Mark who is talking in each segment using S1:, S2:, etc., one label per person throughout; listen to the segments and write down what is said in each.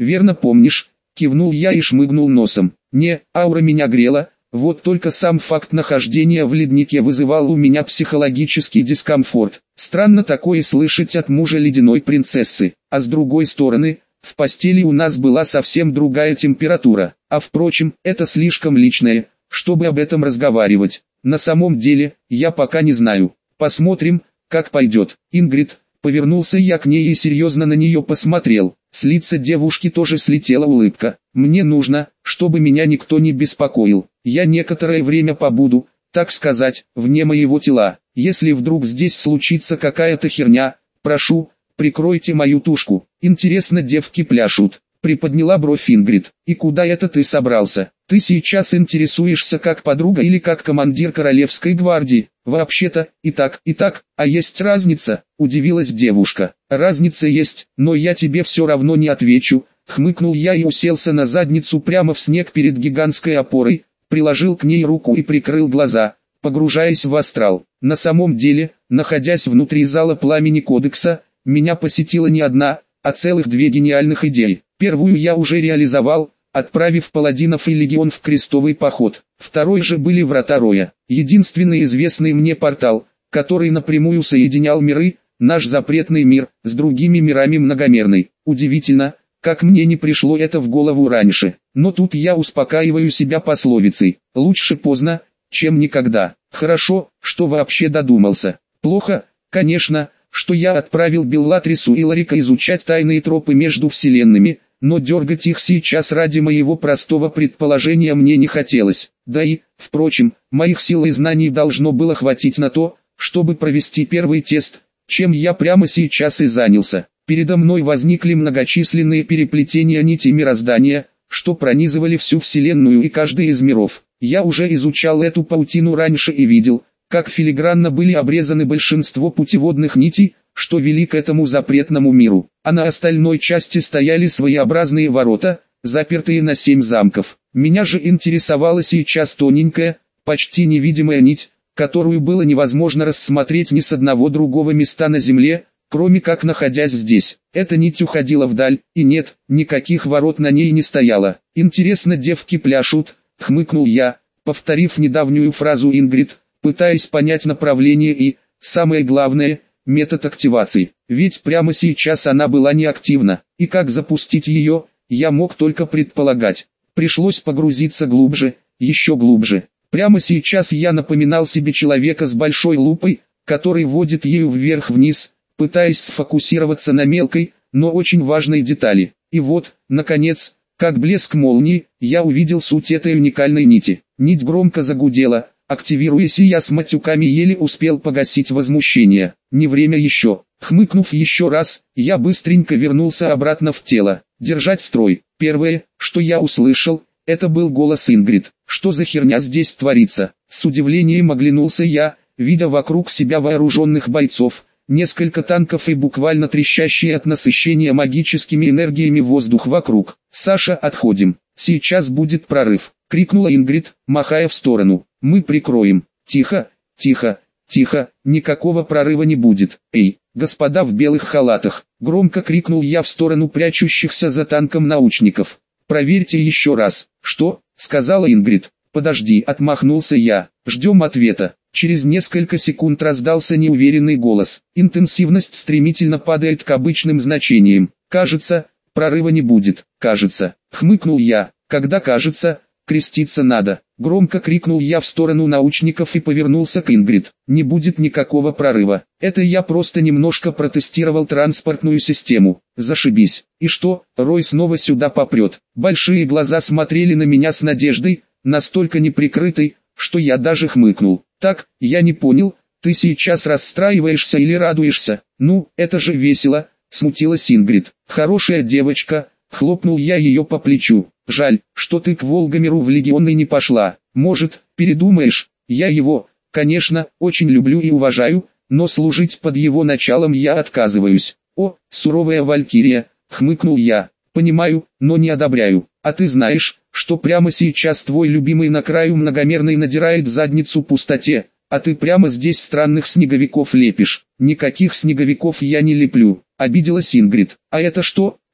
S1: верно помнишь?» — кивнул я и шмыгнул носом. «Не, аура меня грела, вот только сам факт нахождения в леднике вызывал у меня психологический дискомфорт. Странно такое слышать от мужа ледяной принцессы, а с другой стороны, в постели у нас была совсем другая температура. А впрочем, это слишком личное, чтобы об этом разговаривать. На самом деле, я пока не знаю. Посмотрим, как пойдет. Ингрид». Повернулся я к ней и серьезно на нее посмотрел. С лица девушки тоже слетела улыбка. «Мне нужно, чтобы меня никто не беспокоил. Я некоторое время побуду, так сказать, вне моего тела. Если вдруг здесь случится какая-то херня, прошу, прикройте мою тушку. Интересно, девки пляшут». Приподняла бровь Ингрид. «И куда это ты собрался? Ты сейчас интересуешься как подруга или как командир королевской гвардии?» «Вообще-то, и так, а есть разница?» – удивилась девушка. «Разница есть, но я тебе все равно не отвечу», – хмыкнул я и уселся на задницу прямо в снег перед гигантской опорой, приложил к ней руку и прикрыл глаза, погружаясь в астрал. На самом деле, находясь внутри зала пламени кодекса, меня посетила не одна, а целых две гениальных идеи. Первую я уже реализовал, отправив паладинов и легион в крестовый поход. Второй же были врата Роя, единственный известный мне портал, который напрямую соединял миры, наш запретный мир, с другими мирами многомерный. Удивительно, как мне не пришло это в голову раньше. Но тут я успокаиваю себя пословицей: лучше поздно, чем никогда. Хорошо, что вообще додумался. Плохо, конечно, что я отправил Беллатрису и Ларика изучать тайные тропы между вселенными, но дергать их сейчас ради моего простого предположения мне не хотелось. Да и, впрочем, моих сил и знаний должно было хватить на то, чтобы провести первый тест, чем я прямо сейчас и занялся. Передо мной возникли многочисленные переплетения нитей мироздания, что пронизывали всю вселенную и каждый из миров. Я уже изучал эту паутину раньше и видел, как филигранно были обрезаны большинство путеводных нитей, что вели к этому запретному миру, а на остальной части стояли своеобразные ворота, запертые на 7 замков. Меня же интересовала сейчас тоненькая, почти невидимая нить, которую было невозможно рассмотреть ни с одного другого места на земле, кроме как находясь здесь. Эта нить уходила вдаль, и нет, никаких ворот на ней не стояло. «Интересно, девки пляшут», — хмыкнул я, повторив недавнюю фразу Ингрид, пытаясь понять направление и, самое главное, метод активации. Ведь прямо сейчас она была неактивна, и как запустить ее, я мог только предполагать. Пришлось погрузиться глубже, еще глубже. Прямо сейчас я напоминал себе человека с большой лупой, который водит ею вверх-вниз, пытаясь сфокусироваться на мелкой, но очень важной детали. И вот, наконец, как блеск молнии, я увидел суть этой уникальной нити. Нить громко загудела, активируясь, и я с матюками еле успел погасить возмущение. Не время еще. Хмыкнув еще раз, я быстренько вернулся обратно в тело. Держать строй. Первое, что я услышал, это был голос Ингрид. Что за херня здесь творится? С удивлением оглянулся я, видя вокруг себя вооруженных бойцов, несколько танков и буквально трещащий от насыщения магическими энергиями воздух вокруг. «Саша, отходим. Сейчас будет прорыв», — крикнула Ингрид, махая в сторону. «Мы прикроем». «Тихо, тихо, тихо, никакого прорыва не будет. Эй, господа в белых халатах», — громко крикнул я в сторону прячущихся за танком научников. «Проверьте еще раз». «Что?» — сказала Ингрид. «Подожди», — отмахнулся я. «Ждем ответа». Через несколько секунд раздался неуверенный голос. «Интенсивность стремительно падает к обычным значениям. Кажется, прорыва не будет». «Кажется», — хмыкнул я. «Когда кажется, креститься надо». Громко крикнул я в сторону научников и повернулся к Ингрид. «Не будет никакого прорыва. Это я просто немножко протестировал транспортную систему. Зашибись». «И что, Рой снова сюда попрет?» Большие глаза смотрели на меня с надеждой, настолько неприкрытой, что я даже хмыкнул. «Так, я не понял, ты сейчас расстраиваешься или радуешься?» «Ну, это же весело», — смутилась Ингрид. «Хорошая девочка», — хлопнул я ее по плечу. «Жаль, что ты к Волгомеру в легионы не пошла. Может, передумаешь? Я его, конечно, очень люблю и уважаю, но служить под его началом я отказываюсь». «О, суровая валькирия», — хмыкнул я. «Понимаю, но не одобряю. А ты знаешь, что прямо сейчас твой любимый на краю многомерный надирает задницу пустоте, а ты прямо здесь странных снеговиков лепишь». «Никаких снеговиков я не леплю», — обиделась Ингрид. «А это что?»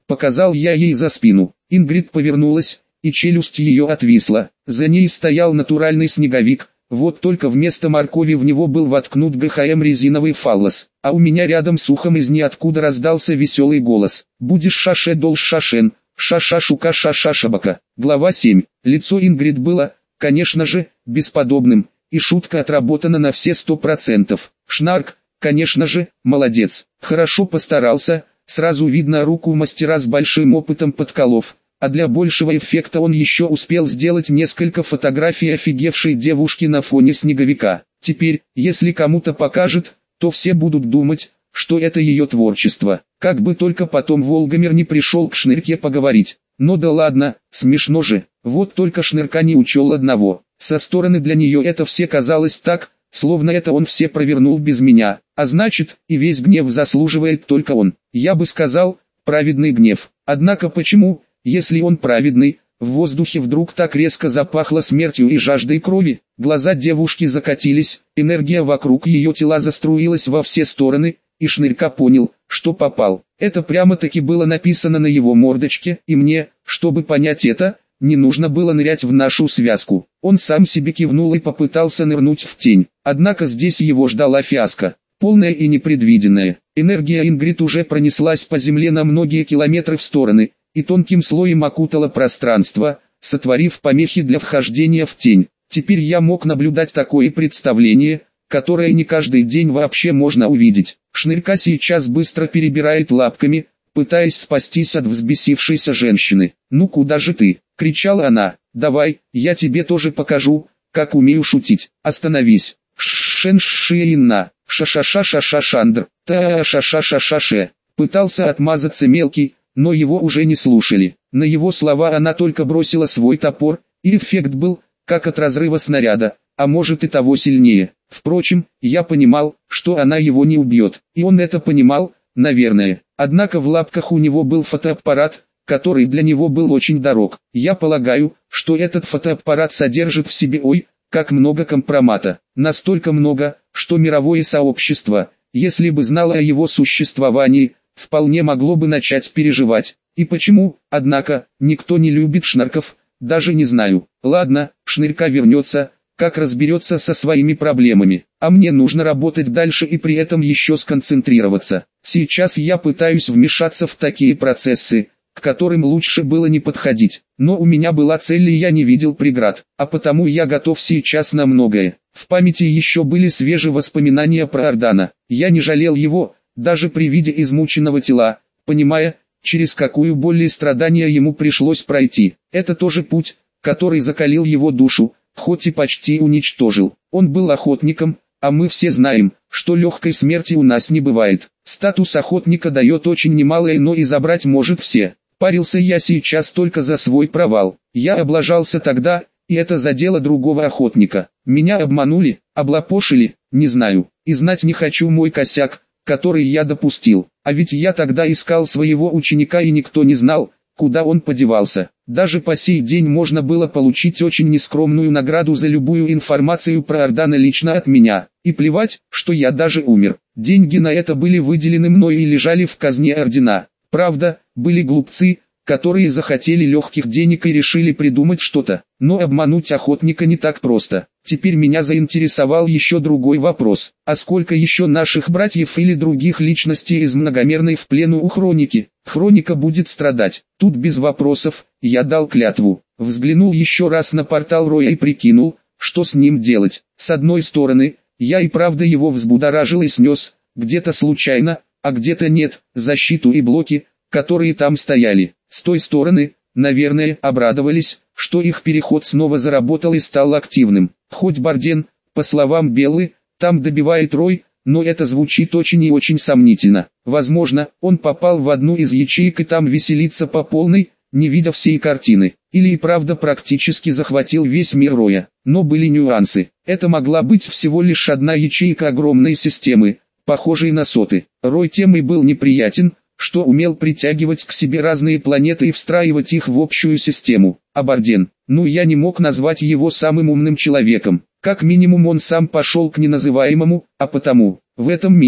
S1: Показал я ей за спину. Ингрид повернулась, и челюсть ее отвисла. За ней стоял натуральный снеговик. Вот только вместо моркови в него был воткнут ГХМ резиновый фаллос. А у меня рядом с ухом из ниоткуда раздался веселый голос. «Будешь шаше долж шашен, ша-ша-шука ша-ша-шабака». Глава 7. Лицо Ингрид было, конечно же, бесподобным, и шутка отработана на все 100%. Шнарк, конечно же, молодец. Хорошо постарался, сразу видно руку мастера с большим опытом подколов. А для большего эффекта он еще успел сделать несколько фотографий офигевшей девушки на фоне снеговика. Теперь, если кому-то покажет, то все будут думать, что это ее творчество. Как бы только потом Волгомир не пришел к Шнырке поговорить. Но да ладно, смешно же. Вот только Шнырка не учел одного. Со стороны для нее это все казалось так, словно это он все провернул без меня. А значит, и весь гнев заслуживает только он. Я бы сказал, праведный гнев. Однако почему, если он праведный, в воздухе вдруг так резко запахло смертью и жаждой крови? Глаза девушки закатились, энергия вокруг ее тела заструилась во все стороны, и Шнырька понял, что попал. Это прямо-таки было написано на его мордочке, и мне, чтобы понять это, не нужно было нырять в нашу связку. Он сам себе кивнул и попытался нырнуть в тень. Однако здесь его ждала фиаско, полная и непредвиденная. Энергия Ингрид уже пронеслась по земле на многие километры в стороны, и тонким слоем окутала пространство, сотворив помехи для вхождения в тень. Теперь я мог наблюдать такое представление, которое не каждый день вообще можно увидеть. Шнырька сейчас быстро перебирает лапками, пытаясь спастись от взбесившейся женщины. «Ну куда же ты?» — кричала она. «Давай, я тебе тоже покажу, как умею шутить. Остановись!» «Шен-шиинна, ша-ша-ша-ша-ша-шандр, та-ша-ша-ша-ша-ше». Пытался отмазаться мелкий, но его уже не слушали. На его слова она только бросила свой топор, и эффект был, как от разрыва снаряда, а может и того сильнее. Впрочем, я понимал, что она его не убьет, и он это понимал, наверное. Однако в лапках у него был фотоаппарат, который для него был очень дорог. Я полагаю, что этот фотоаппарат содержит в себе как много компромата. Настолько много, что мировое сообщество, если бы знало о его существовании, вполне могло бы начать переживать. И почему, однако, никто не любит Шнарков, даже не знаю. Ладно, Шнырька вернется, как разберется со своими проблемами. А мне нужно работать дальше и при этом еще сконцентрироваться. Сейчас я пытаюсь вмешаться в такие процессы, к которым лучше было не подходить. Но у меня была цель и я не видел преград, а потому я готов сейчас на многое. В памяти еще были свежие воспоминания про Ордана. Я не жалел его, даже при виде измученного тела, понимая, через какую боль и страдания ему пришлось пройти. Это тоже путь, который закалил его душу, хоть и почти уничтожил. Он был охотником, а мы все знаем, что легкой смерти у нас не бывает. Статус охотника дает очень немалое, но и забрать может все. Парился я сейчас только за свой провал. Я облажался тогда, и это задело другого охотника. Меня обманули, облапошили, не знаю, и знать не хочу мой косяк, который я допустил. А ведь я тогда искал своего ученика и никто не знал, куда он подевался. Даже по сей день можно было получить очень нескромную награду за любую информацию про Ордана лично от меня. И плевать, что я даже умер. Деньги на это были выделены мной и лежали в казне Ордена. Правда, были глупцы, которые захотели легких денег и решили придумать что-то. Но обмануть охотника не так просто. Теперь меня заинтересовал еще другой вопрос. А сколько еще наших братьев или других личностей из многомерной в плену у Хроники? Хроника будет страдать. Тут без вопросов, я дал клятву. Взглянул еще раз на портал Роя и прикинул, что с ним делать. С одной стороны, я и правда его взбудоражил и снес, где-то случайно, а где-то нет, защиту и блоки, которые там стояли. С той стороны, наверное, обрадовались, что их переход снова заработал и стал активным. Хоть Барден, по словам Беллы, там добивает Рой, но это звучит очень и очень сомнительно. Возможно, он попал в одну из ячеек и там веселится по полной, не видя всей картины. Или и правда практически захватил весь мир Роя. Но были нюансы. Это могла быть всего лишь одна ячейка огромной системы, похожей на соты. Рой тем и был неприятен, что умел притягивать к себе разные планеты и встраивать их в общую систему. А Барден, я не мог назвать его самым умным человеком. Как минимум он сам пошел к неназываемому, а потому, в этом мире,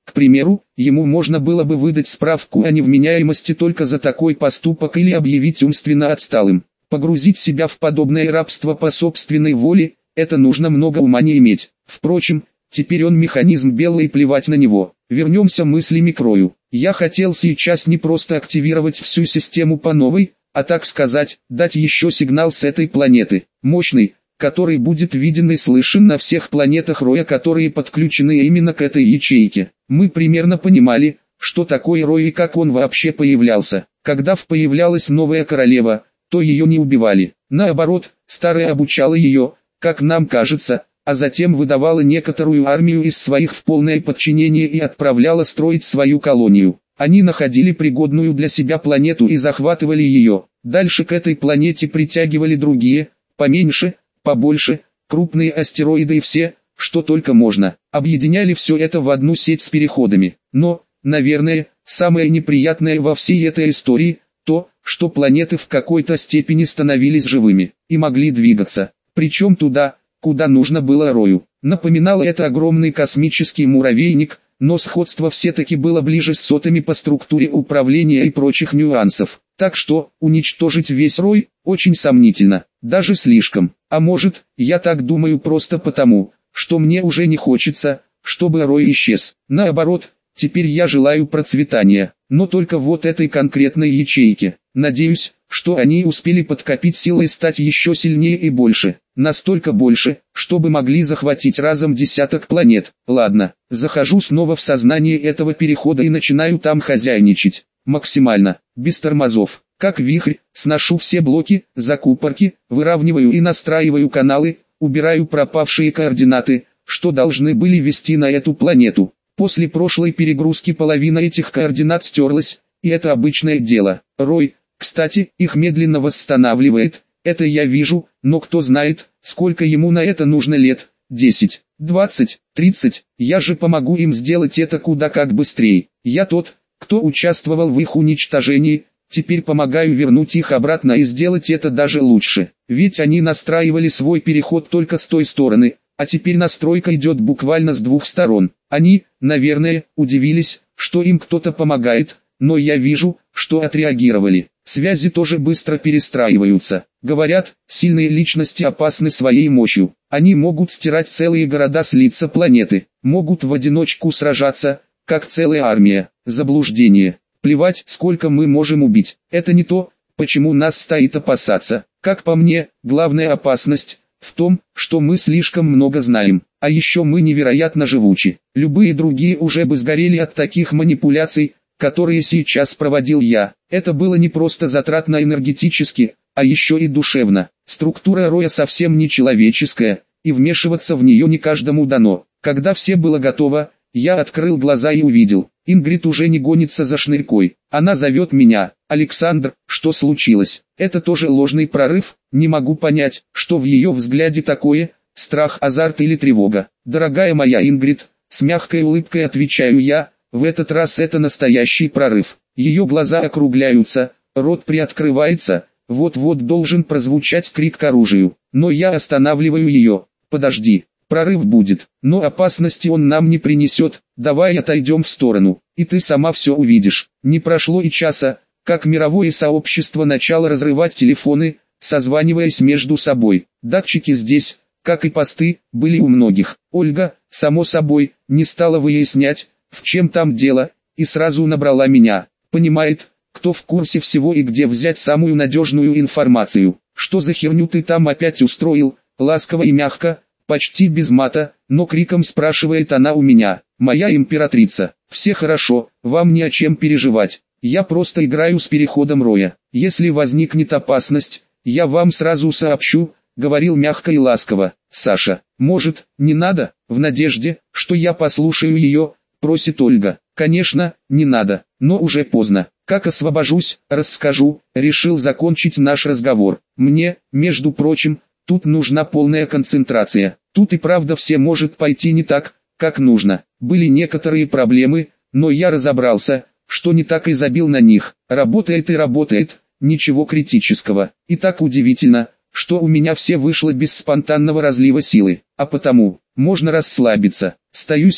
S1: К примеру, ему можно было бы выдать справку о невменяемости только за такой поступок или объявить умственно отсталым. Погрузить себя в подобное рабство по собственной воле – это нужно много ума не иметь. Впрочем, теперь он механизм белый и плевать на него. Вернемся мыслями к Рою. Я хотел сейчас не просто активировать всю систему по новой, а так сказать, дать еще сигнал с этой планеты. Мощный, который будет виден и слышен на всех планетах Роя, которые подключены именно к этой ячейке. Мы примерно понимали, что такое Рой и как он вообще появлялся. Когда появлялась новая королева, то ее не убивали. Наоборот, старая обучала ее, как нам кажется, а затем выдавала некоторую армию из своих в полное подчинение и отправляла строить свою колонию. Они находили пригодную для себя планету и захватывали ее. Дальше к этой планете притягивали другие, поменьше, побольше, крупные астероиды и все, что только можно. Объединяли все это в одну сеть с переходами. Но, наверное, самое неприятное во всей этой истории – то, что планеты в какой-то степени становились живыми и могли двигаться. Причем туда, куда нужно было Рою. Напоминало это огромный космический муравейник, но сходство все-таки было ближе с сотами по структуре управления и прочих нюансов. Так что, уничтожить весь Рой, очень сомнительно, даже слишком. А может, я так думаю просто потому, что мне уже не хочется, чтобы Рой исчез. Наоборот, теперь я желаю процветания, но только вот этой конкретной ячейке. Надеюсь, что они успели подкопить силы и стать еще сильнее и больше. Настолько больше, чтобы могли захватить разом десяток планет. Ладно, захожу снова в сознание этого перехода и начинаю там хозяйничать. Максимально, без тормозов. Как вихрь, сношу все блоки, закупорки, выравниваю и настраиваю каналы, убираю пропавшие координаты, что должны были вести на эту планету. После прошлой перегрузки половина этих координат стерлась, и это обычное дело. Рой, кстати, их медленно восстанавливает, это я вижу, но кто знает, сколько ему на это нужно лет, 10, 20, 30, я же помогу им сделать это куда как быстрее. Я тот, кто участвовал в их уничтожении, теперь помогаю вернуть их обратно и сделать это даже лучше. Ведь они настраивали свой переход только с той стороны, а теперь настройка идет буквально с двух сторон. Они, наверное, удивились, что им кто-то помогает, но я вижу, что отреагировали. Связи тоже быстро перестраиваются. Говорят, сильные личности опасны своей мощью. Они могут стирать целые города с лица планеты, могут в одиночку сражаться, как целая армия. Заблуждение. Плевать, сколько мы можем убить. Это не то, почему нас стоит опасаться. Как по мне, главная опасность в том, что мы слишком много знаем. А еще мы невероятно живучи. Любые другие уже бы сгорели от таких манипуляций, которые сейчас проводил я. Это было не просто затратно энергетически, а еще и душевно. Структура Роя совсем не человеческая, и вмешиваться в нее не каждому дано. Когда все было готово, я открыл глаза и увидел. Ингрид уже не гонится за шнырькой. Она зовет меня. «Александр, что случилось?» Это тоже ложный прорыв, не могу понять, что в ее взгляде такое, страх, азарт или тревога. «Дорогая моя Ингрид», с мягкой улыбкой отвечаю я, в этот раз это настоящий прорыв. Ее глаза округляются, рот приоткрывается, вот-вот должен прозвучать крик к оружию. Но я останавливаю ее. «Подожди, прорыв будет, но опасности он нам не принесет, давай отойдем в сторону, и ты сама все увидишь». Не прошло и часа, как мировое сообщество начало разрывать телефоны, созваниваясь между собой. Датчики здесь, как и посты, были у многих. Ольга, само собой, не стала выяснять, в чем там дело, и сразу набрала меня. Понимает, кто в курсе всего и где взять самую надежную информацию. «Что за херню ты там опять устроил?» Ласково и мягко, почти без мата, но криком спрашивает она у меня. «Моя императрица, все хорошо, вам не о чем переживать. Я просто играю с переходом Роя. Если возникнет опасность, я вам сразу сообщу», говорил мягко и ласково. «Саша, может, не надо?» В надежде, что я послушаю ее, просит Ольга. «Конечно, не надо, но уже поздно. Как освобожусь, расскажу», решил закончить наш разговор. «Мне, между прочим, тут нужна полная концентрация. Тут и правда все может пойти не так, как нужно. Были некоторые проблемы, но я разобрался, что не так и забил на них. Работает и работает, ничего критического. И так удивительно, что у меня все вышло без спонтанного разлива силы. А потому, можно расслабиться. Стою себе,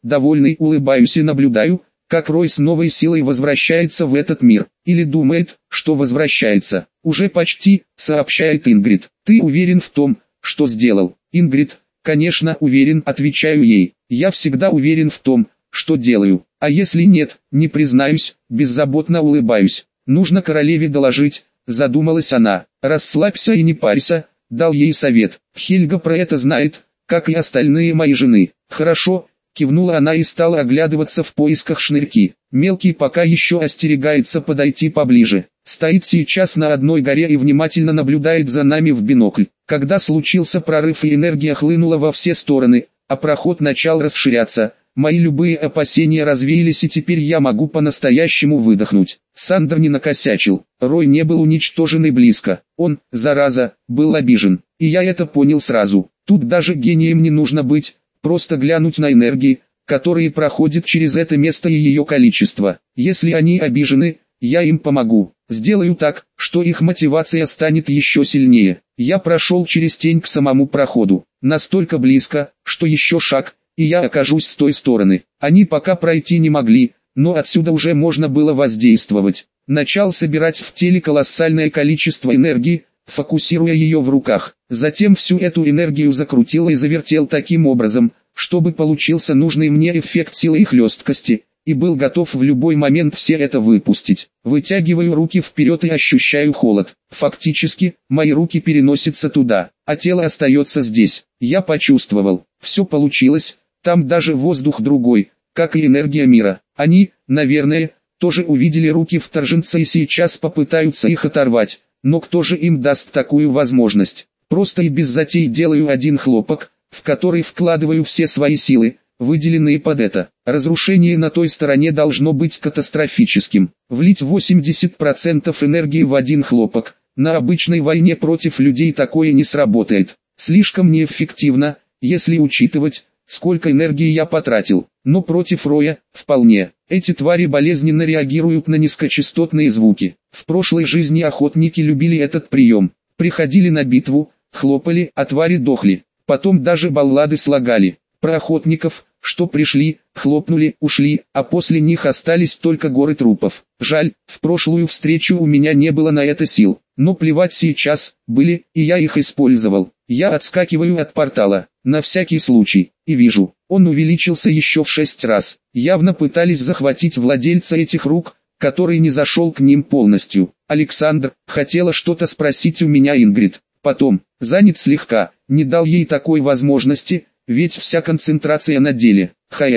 S1: Довольный улыбаюсь и наблюдаю, как Рой с новой силой возвращается в этот мир. Или думает, что возвращается. Уже почти, сообщает Ингрид. Ты уверен в том, что сделал? Ингрид, конечно уверен, отвечаю ей. Я всегда уверен в том, что делаю. А если нет, не признаюсь, беззаботно улыбаюсь. Нужно королеве доложить, задумалась она. Расслабься и не парься, дал ей совет. Хельга про это знает, как и остальные мои жены. Хорошо, кивнула она и стала оглядываться в поисках шнырьки. Мелкий пока еще остерегается подойти поближе. Стоит сейчас на одной горе и внимательно наблюдает за нами в бинокль. Когда случился прорыв и энергия хлынула во все стороны, а проход начал расширяться, мои любые опасения развеялись и теперь я могу по-настоящему выдохнуть. Сандер не накосячил, Рой не был уничтожен и близко. Он, зараза, был обижен, и я это понял сразу. Тут даже гением не нужно быть, просто глянуть на энергии, которые проходят через это место и ее количество. Если они обижены, я им помогу. Сделаю так, что их мотивация станет еще сильнее. Я прошел через тень к самому проходу. Настолько близко, что еще шаг, и я окажусь с той стороны. Они пока пройти не могли, но отсюда уже можно было воздействовать. Начал собирать в теле колоссальное количество энергии, фокусируя ее в руках. Затем всю эту энергию закрутил и завертел таким образом, чтобы получился нужный мне эффект силы и хлесткости, и был готов в любой момент все это выпустить. Вытягиваю руки вперед и ощущаю холод. Фактически, мои руки переносятся туда, а тело остается здесь. Я почувствовал, все получилось, там даже воздух другой, как и энергия мира. Они, наверное, тоже увидели руки вторженца и сейчас попытаются их оторвать, но кто же им даст такую возможность? Просто и без затей делаю один хлопок, в который вкладываю все свои силы, выделенные под это. Разрушение на той стороне должно быть катастрофическим. Влить 80% энергии в один хлопок. На обычной войне против людей такое не сработает. Слишком неэффективно, если учитывать, сколько энергии я потратил. Но против Роя, вполне. Эти твари болезненно реагируют на низкочастотные звуки. В прошлой жизни охотники любили этот прием. Приходили на битву, хлопали, а твари дохли. Потом даже баллады слагали. Про охотников, что пришли, хлопнули, ушли, а после них остались только горы трупов. Жаль, в прошлую встречу у меня не было на это сил. Но плевать сейчас, были, и я их использовал. Я отскакиваю от портала, на всякий случай, и вижу, он увеличился еще в 6 раз. Явно пытались захватить владельца этих рук, который не зашел к ним полностью. Александр, хотела что-то спросить у меня Ингрид. Потом, занят слегка, не дал ей такой возможности, ведь вся концентрация на деле.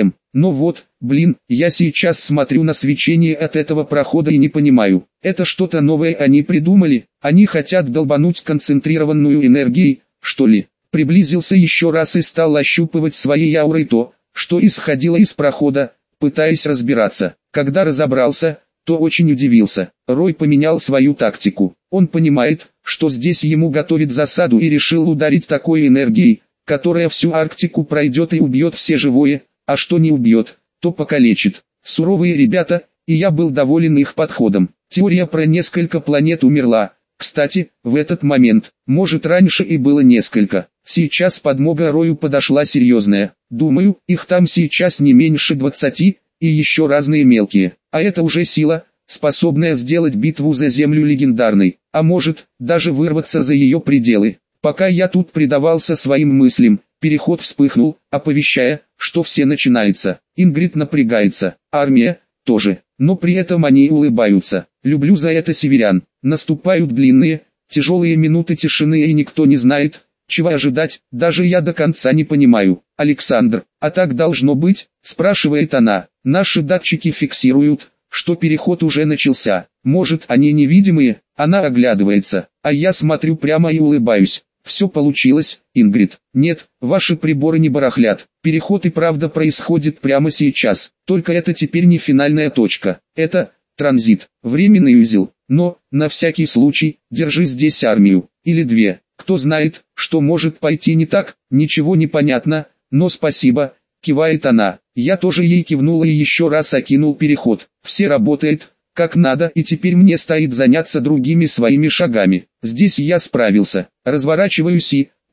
S1: Но вот, блин, я сейчас смотрю на свечение от этого прохода и не понимаю, это что-то новое они придумали? Они хотят долбануть концентрированную энергией, что ли? Приблизился еще раз и стал ощупывать своей аурой то, что исходило из прохода, пытаясь разобраться. Когда разобрался, то очень удивился. Рой поменял свою тактику. Он понимает, что здесь ему готовят засаду и решил ударить такой энергией, которая всю Арктику пройдет и убьет все живое, а что не убьет, то покалечит. Суровые ребята, и я был доволен их подходом. Теория про несколько планет умерла. Кстати, в этот момент, может раньше и было несколько. Сейчас подмога Рою подошла серьезная. Думаю, их там сейчас не меньше 20, и еще разные мелкие. А это уже сила, способная сделать битву за Землю легендарной. А может, даже вырваться за ее пределы. Пока я тут предавался своим мыслям, переход вспыхнул, оповещая, что все начинается. Ингрид напрягается, армия тоже, но при этом они улыбаются. Люблю за это северян. Наступают длинные, тяжелые минуты тишины и никто не знает, чего ожидать, даже я до конца не понимаю. Александр, а так должно быть, спрашивает она. Наши датчики фиксируют, что переход уже начался. Может, они невидимые? Она оглядывается, а я смотрю прямо и улыбаюсь. Все получилось, Ингрид. Нет, ваши приборы не барахлят. Переход и правда происходит прямо сейчас. Только это теперь не финальная точка. Это транзит, временный узел. Но, на всякий случай, держи здесь армию. Или две. Кто знает, что может пойти не так, ничего не понятно, но спасибо, кивает она. Я тоже ей кивнул и еще раз окинул переход. Все работает, как надо, и теперь мне стоит заняться другими своими шагами. Здесь я справился. Разворачиваюсь и,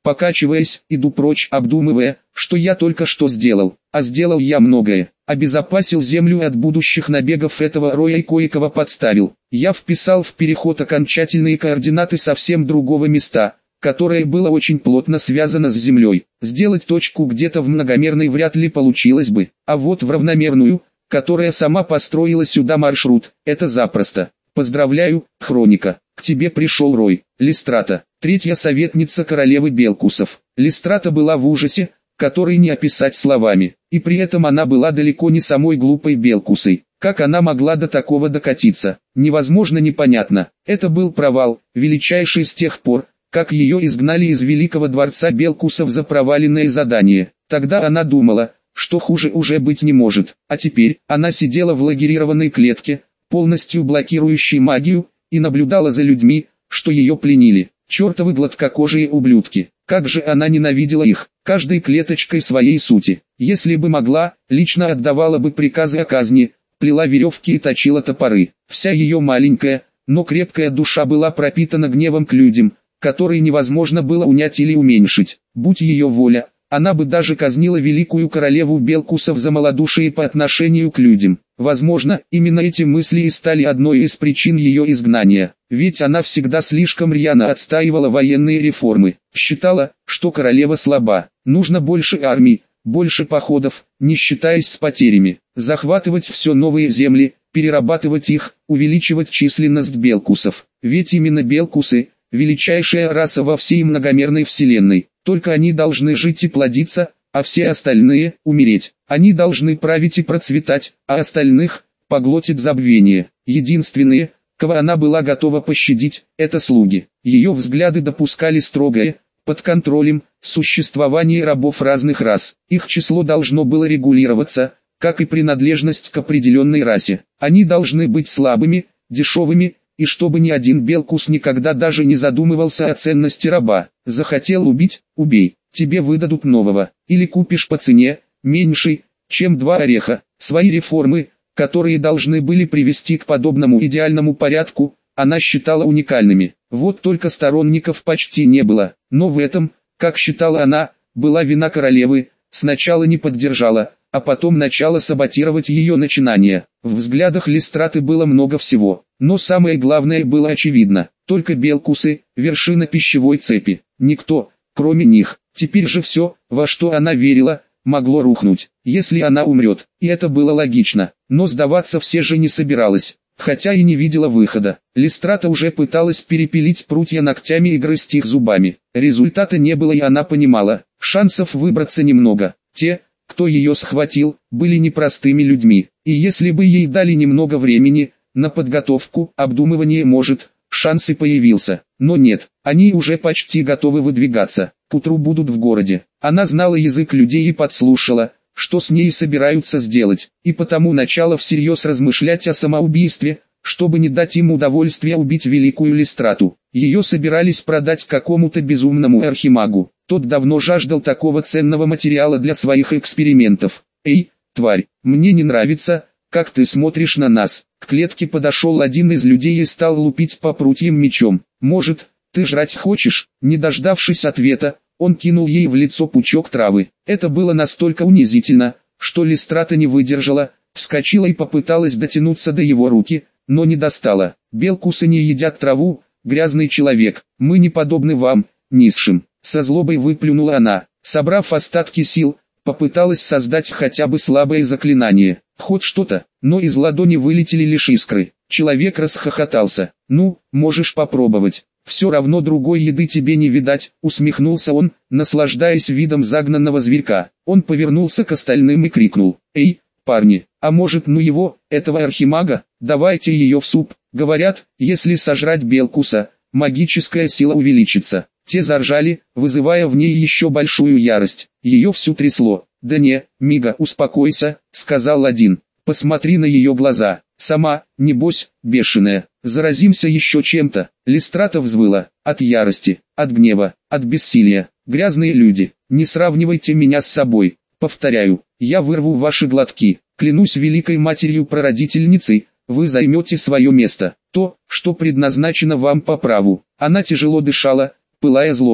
S1: Покачиваясь, иду прочь, обдумывая, что я только что сделал. А сделал я многое. Обезопасил землю от будущих набегов этого роя и кое-кого подставил. Я вписал в переход окончательные координаты совсем другого места, которое было очень плотно связано с землей. Сделать точку где-то в многомерной вряд ли получилось бы, а вот в равномерную, которая сама построила сюда маршрут, это запросто. Поздравляю, Хроника, к тебе пришел Рой. Листрата, третья советница королевы Белкусов. Листрата была в ужасе, который не описать словами, и при этом она была далеко не самой глупой Белкусой. Как она могла до такого докатиться, невозможно, непонятно. Это был провал, величайший с тех пор, как ее изгнали из Великого Дворца Белкусов за проваленное задание. Тогда она думала, что хуже уже быть не может, а теперь она сидела в лагерированной клетке, полностью блокирующей магию, и наблюдала за людьми, что ее пленили. Чертовы гладкокожие ублюдки, как же она ненавидела их, каждой клеточкой своей сути. Если бы могла, лично отдавала бы приказы о казни, плела веревки и точила топоры. Вся ее маленькая, но крепкая душа была пропитана гневом к людям, который невозможно было унять или уменьшить. Будь ее воля, она бы даже казнила великую королеву Белкусов за малодушие по отношению к людям. Возможно, именно эти мысли и стали одной из причин ее изгнания, ведь она всегда слишком рьяно отстаивала военные реформы. Считала, что королева слаба, нужно больше армий, больше походов, не считаясь с потерями, захватывать все новые земли, перерабатывать их, увеличивать численность Белкусов. Ведь именно Белкусы – величайшая раса во всей многомерной вселенной, только они должны жить и плодиться, а все остальные – умереть. Они должны править и процветать, а остальных – поглотит забвение. Единственные, кого она была готова пощадить, это слуги. Ее взгляды допускали строгое, под контролем, существование рабов разных рас. Их число должно было регулироваться, как и принадлежность к определенной расе. Они должны быть слабыми, дешевыми, и чтобы ни один Белкус никогда даже не задумывался о ценности раба. Захотел убить – убей, тебе выдадут нового, или купишь по цене, меньшей, чем 2 ореха. Свои реформы, которые должны были привести к подобному идеальному порядку, она считала уникальными. Вот только сторонников почти не было, но в этом, как считала она, была вина королевы, сначала не поддержала, а потом начала саботировать ее начинания. В взглядах Листраты было много всего, но самое главное было очевидно, только Белкусы – вершина пищевой цепи, никто, кроме них. Теперь же все, во что она верила, могло рухнуть, если она умрет, и это было логично, но сдаваться все же не собиралась. Хотя и не видела выхода, Листрата уже пыталась перепилить прутья ногтями и грызть их зубами. Результата не было, и она понимала, шансов выбраться немного. Те, кто ее схватил, были непростыми людьми, и если бы ей дали немного времени на подготовку, обдумывание, может, шанс и появился. Но нет, они уже почти готовы выдвигаться, к утру будут в городе. Она знала язык людей и подслушала, что с ней собираются сделать, и потому начала всерьез размышлять о самоубийстве, чтобы не дать им удовольствия убить великую Листрату. Ее собирались продать какому-то безумному архимагу, тот давно жаждал такого ценного материала для своих экспериментов. «Эй, тварь, мне не нравится, как ты смотришь на нас». К клетке подошел один из людей и стал лупить по прутьям мечом. «Может, ты жрать хочешь?» Не дождавшись ответа, он кинул ей в лицо пучок травы. Это было настолько унизительно, что Листрата не выдержала, вскочила и попыталась дотянуться до его руки, но не достала. «Белкусы не едят траву, грязный человек, мы не подобны вам, низшим». Со злобой выплюнула она. Собрав остатки сил, попыталась создать хотя бы слабое заклинание. Хоть что-то, но из ладони вылетели лишь искры. Человек расхохотался. «Ну, можешь попробовать. Все равно другой еды тебе не видать», усмехнулся он, наслаждаясь видом загнанного зверька. Он повернулся к остальным и крикнул: «Эй, парни, а может, ну его, этого архимага, давайте ее в суп». Говорят, если сожрать Белкуса, магическая сила увеличится. Те заржали, вызывая в ней еще большую ярость. Ее всю трясло. «Да не, Мига, успокойся», — сказал один. «Посмотри на ее глаза. Сама, небось, бешеная. Заразимся еще чем-то». Листрата взвыла. От ярости, от гнева, от бессилия. «Грязные люди, не сравнивайте меня с собой. Повторяю, я вырву ваши глотки. Клянусь великой матерью-прародительницей, вы займете свое место. То, что предназначено вам по праву». Она тяжело дышала, пылая злобой.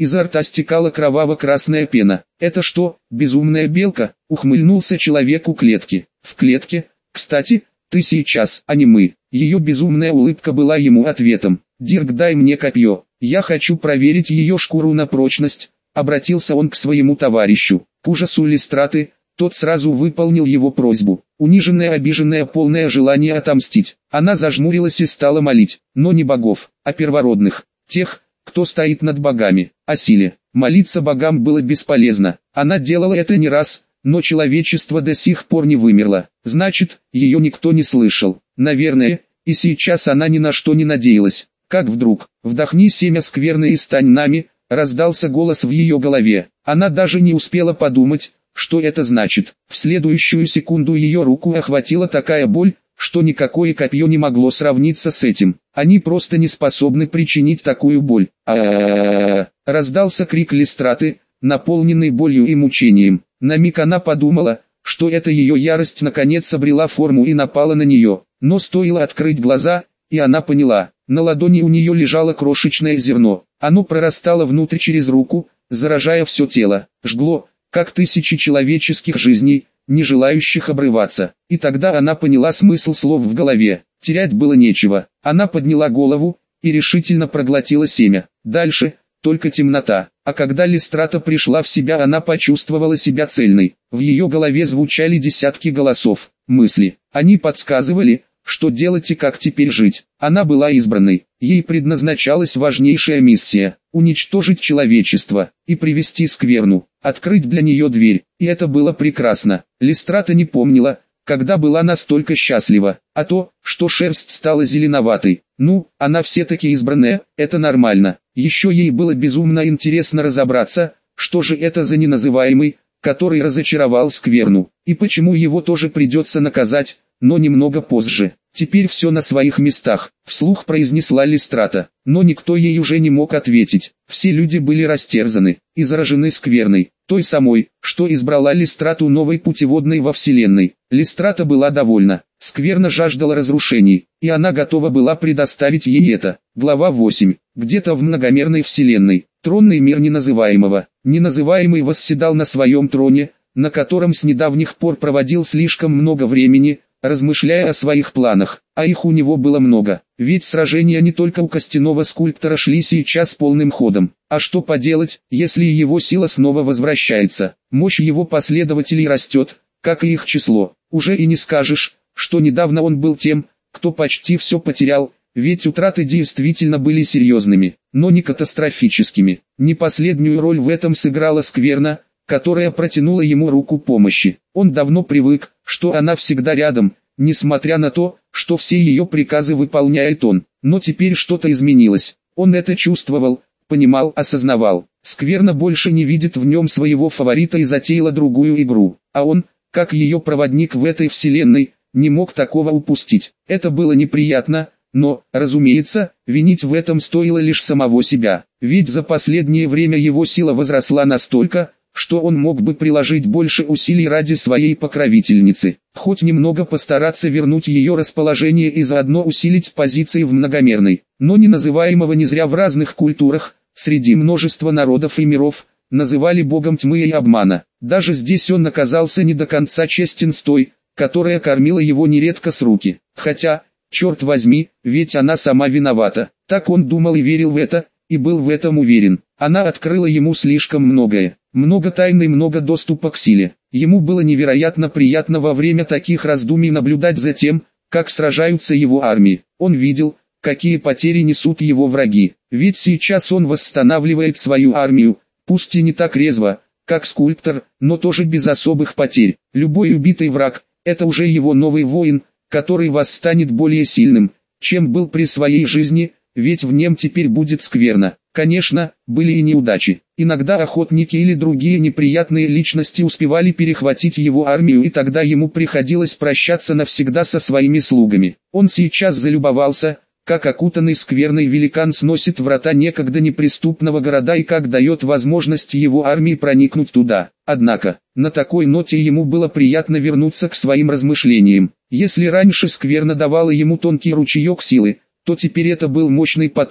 S1: изо рта стекала кроваво-красная пена. «Это что, безумная белка?» — ухмыльнулся человек у клетки. «В клетке? Кстати, ты сейчас, а не мы». Ее безумная улыбка была ему ответом. «Дирк, дай мне копье, я хочу проверить ее шкуру на прочность», — обратился он к своему товарищу. К ужасу Листраты, тот сразу выполнил его просьбу. Униженная, обиженная, полное желание отомстить, она зажмурилась и стала молить, но не богов, а первородных, тех, кто стоит над богами, о силе. Молиться богам было бесполезно, она делала это не раз, но человечество до сих пор не вымерло, значит, ее никто не слышал. Наверное, и сейчас она ни на что не надеялась. Как вдруг, «Вдохни семя скверны и стань нами», раздался голос в ее голове. Она даже не успела подумать, что это значит. В следующую секунду ее руку охватила такая боль, что никакое копье не могло сравниться с этим. Они просто не способны причинить такую боль. Раздался крик Листраты, наполненный болью и мучением. На миг она подумала, что эта ее ярость наконец обрела форму и напала на нее. Но стоило открыть глаза, и она поняла. На ладони у нее лежало крошечное зерно. Оно прорастало внутрь через руку, заражая все тело. Жгло, как тысячи человеческих жизней, не желающих обрываться. И тогда она поняла смысл слов в голове. Терять было нечего. Она подняла голову и решительно проглотила семя. Дальше только темнота. А когда Листрата пришла в себя, она почувствовала себя цельной. В ее голове звучали десятки голосов, мысли. Они подсказывали, что делать и как теперь жить. Она была избранной. Ей предназначалась важнейшая миссия – уничтожить человечество и привести скверну, открыть для нее дверь. И это было прекрасно. Листрата не помнила, когда была настолько счастлива, а то, что шерсть стала зеленоватой. Ну, она все-таки избранная, это нормально. Еще ей было безумно интересно разобраться, что же это за неназываемый, который разочаровал скверну, и почему его тоже придется наказать, но немного позже. «Теперь все на своих местах», — вслух произнесла Листрата, но никто ей уже не мог ответить. Все люди были растерзаны и заражены скверной, той самой, что избрала Листрату новой путеводной во Вселенной. Листрата была довольна, скверна жаждала разрушений, и она готова была предоставить ей это. Глава 8. Где-то в многомерной Вселенной, тронный мир неназываемого. Неназываемый восседал на своем троне, на котором с недавних пор проводил слишком много времени, размышляя о своих планах, а их у него было много, ведь сражения не только у костяного скульптора шли сейчас полным ходом. А что поделать, если его сила снова возвращается, мощь его последователей растет, как и их число. Уже и не скажешь, что недавно он был тем, кто почти все потерял, ведь утраты действительно были серьезными, но не катастрофическими. Не последнюю роль в этом сыграла скверна, которая протянула ему руку помощи. Он давно привык, что она всегда рядом, несмотря на то, что все ее приказы выполняет он. Но теперь что-то изменилось. Он это чувствовал, понимал, осознавал. Скверна больше не видит в нем своего фаворита и затеяла другую игру. А он, как ее проводник в этой вселенной, не мог такого упустить. Это было неприятно, но, разумеется, винить в этом стоило лишь самого себя. Ведь за последнее время его сила возросла настолько, что он мог бы приложить больше усилий ради своей покровительницы, хоть немного постараться вернуть ее расположение и заодно усилить позиции в многомерной, но неназываемого не зря в разных культурах, среди множества народов и миров, называли богом тьмы и обмана. Даже здесь он оказался не до конца честен с той, которая кормила его нередко с руки. Хотя, черт возьми, ведь она сама виновата. Так он думал и верил в это, и был в этом уверен. Она открыла ему слишком многое. Много тайн и много доступа к силе. Ему было невероятно приятно во время таких раздумий наблюдать за тем, как сражаются его армии. Он видел, какие потери несут его враги. Ведь сейчас он восстанавливает свою армию, пусть и не так резво, как скульптор, но тоже без особых потерь. Любой убитый враг – это уже его новый воин, который восстанет более сильным, чем был при своей жизни, ведь в нем теперь будет скверна. Конечно, были и неудачи. Иногда охотники или другие неприятные личности успевали перехватить его армию, и тогда ему приходилось прощаться навсегда со своими слугами. Он сейчас залюбовался, как окутанный скверной великан сносит врата некогда неприступного города и как дает возможность его армии проникнуть туда. Однако, на такой ноте ему было приятно вернуться к своим размышлениям. Если раньше скверна давала ему тонкий ручеек силы, то теперь это был мощный поток,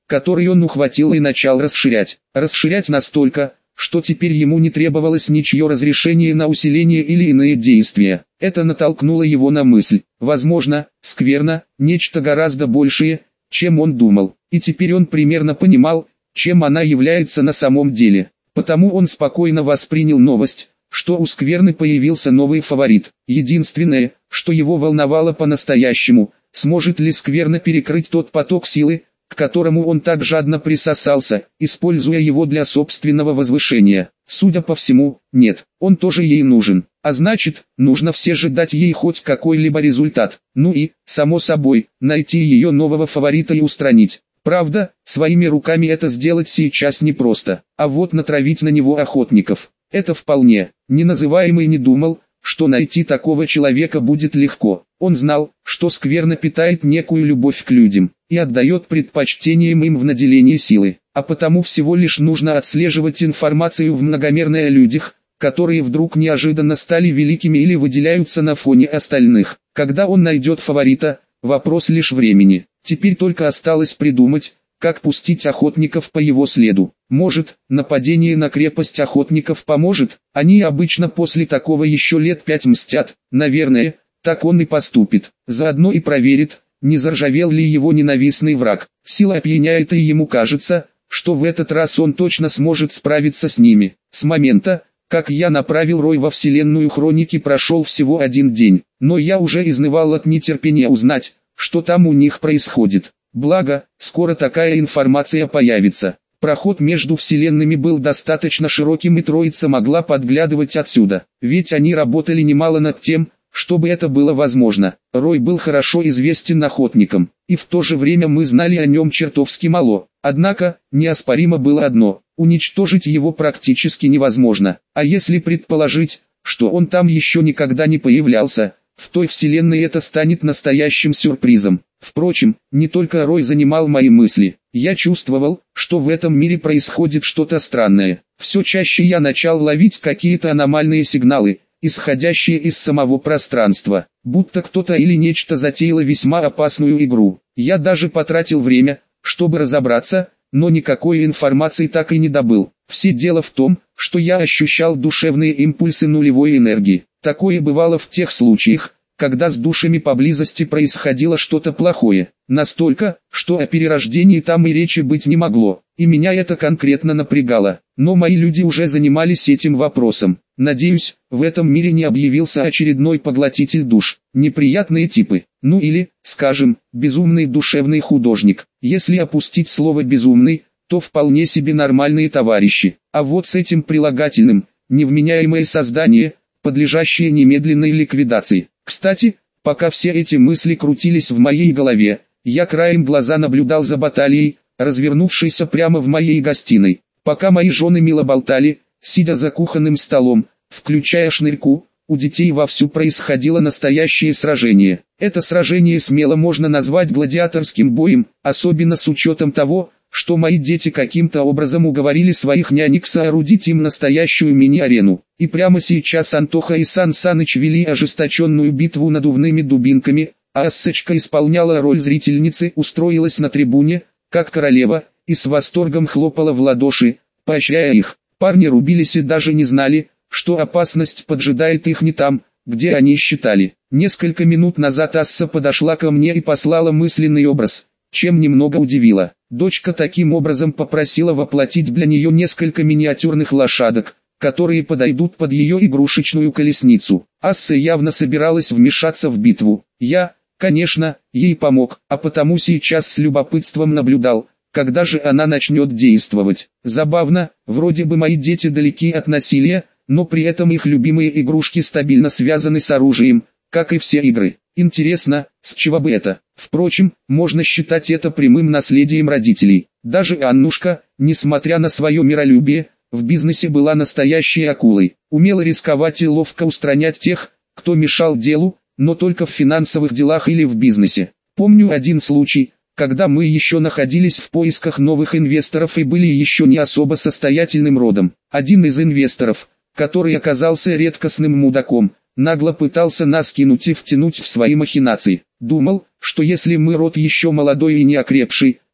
S1: который он ухватил и начал расширять. Расширять настолько, что теперь ему не требовалось ничье разрешение на усиление или иные действия. Это натолкнуло его на мысль: возможно, скверна – нечто гораздо большее, чем он думал. И теперь он примерно понимал, чем она является на самом деле. Потому он спокойно воспринял новость, что у скверны появился новый фаворит. Единственное, что его волновало по-настоящему: сможет ли скверна перекрыть тот поток силы, к которому он так жадно присосался, используя его для собственного возвышения. Судя по всему, нет, он тоже ей нужен. А значит, нужно все же дать ей хоть какой-либо результат. Ну и, само собой, найти ее нового фаворита и устранить. Правда, своими руками это сделать сейчас непросто. А вот натравить на него охотников — это вполне. Неназываемый не думал, что найти такого человека будет легко. Он знал, что скверна питает некую любовь к людям и отдает предпочтение им в наделении силы, а потому всего лишь нужно отслеживать информацию в многомерной о людях, которые вдруг неожиданно стали великими или выделяются на фоне остальных. Когда он найдет фаворита, вопрос лишь времени. Теперь только осталось придумать, как пустить охотников по его следу. Может, нападение на крепость охотников поможет? Они обычно после такого еще лет 5 мстят. Наверное, так он и поступит. Заодно и проверит, не заржавел ли его ненавистный враг. Сила опьяняет, и ему кажется, что в этот раз он точно сможет справиться с ними. С момента, как я направил Рой во вселенную хроники, прошел всего 1 день, но я уже изнывал от нетерпения узнать, что там у них происходит. Благо, скоро такая информация появится. Проход между вселенными был достаточно широким, и троица могла подглядывать отсюда, ведь они работали немало над тем, чтобы это было возможно. Рой был хорошо известен охотникам, и в то же время мы знали о нем чертовски мало. Однако, неоспоримо было одно: уничтожить его практически невозможно. А если предположить, что он там еще никогда не появлялся, в той вселенной это станет настоящим сюрпризом. Впрочем, не только Рой занимал мои мысли. Я чувствовал, что в этом мире происходит что-то странное. Все чаще я начал ловить какие-то аномальные сигналы, исходящие из самого пространства, будто кто-то или нечто затеяло весьма опасную игру. Я даже потратил время, чтобы разобраться, но никакой информации так и не добыл. Все дело в том, что я ощущал душевные импульсы нулевой энергии. Такое бывало в тех случаях, когда с душами поблизости происходило что-то плохое. Настолько, что о перерождении там и речи быть не могло. И меня это конкретно напрягало. Но мои люди уже занимались этим вопросом. Надеюсь, в этом мире не объявился очередной поглотитель душ. Неприятные типы. Ну или, скажем, безумный душевный художник. Если опустить слово «безумный», то вполне себе нормальные товарищи. А вот с этим прилагательным, невменяемое создание, подлежащее немедленной ликвидации. Кстати, пока все эти мысли крутились в моей голове, я краем глаза наблюдал за баталией, развернувшейся прямо в моей гостиной. Пока мои жены мило болтали, сидя за кухонным столом, включая шнырьку, у детей вовсю происходило настоящее сражение. Это сражение смело можно назвать гладиаторским боем, особенно с учетом того, что мои дети каким-то образом уговорили своих нянек соорудить им настоящую мини-арену. И прямо сейчас Антоха и Сан Саныч вели ожесточенную битву надувными дубинками, а Ассочка исполняла роль зрительницы, устроилась на трибуне, как королева, и с восторгом хлопала в ладоши, поощряя их. Парни рубились и даже не знали, что опасность поджидает их не там, где они считали. Несколько минут назад Асса подошла ко мне и послала мысленный образ, чем немного удивила. Дочка таким образом попросила воплотить для нее несколько миниатюрных лошадок, которые подойдут под ее игрушечную колесницу. Асса явно собиралась вмешаться в битву. Я, конечно, ей помог, а потому сейчас с любопытством наблюдал, когда же она начнет действовать. Забавно, вроде бы мои дети далеки от насилия, но при этом их любимые игрушки стабильно связаны с оружием, как и все игры. Интересно, с чего бы это? Впрочем, можно считать это прямым наследием родителей. Даже Аннушка, несмотря на свое миролюбие, в бизнесе была настоящей акулой. Умела рисковать и ловко устранять тех, кто мешал делу, но только в финансовых делах или в бизнесе. Помню один случай, когда мы еще находились в поисках новых инвесторов и были еще не особо состоятельным родом. Один из инвесторов, который оказался редкостным мудаком, нагло пытался нас кинуть и втянуть в свои махинации. Думал, что если мы род еще молодой и не окрепший,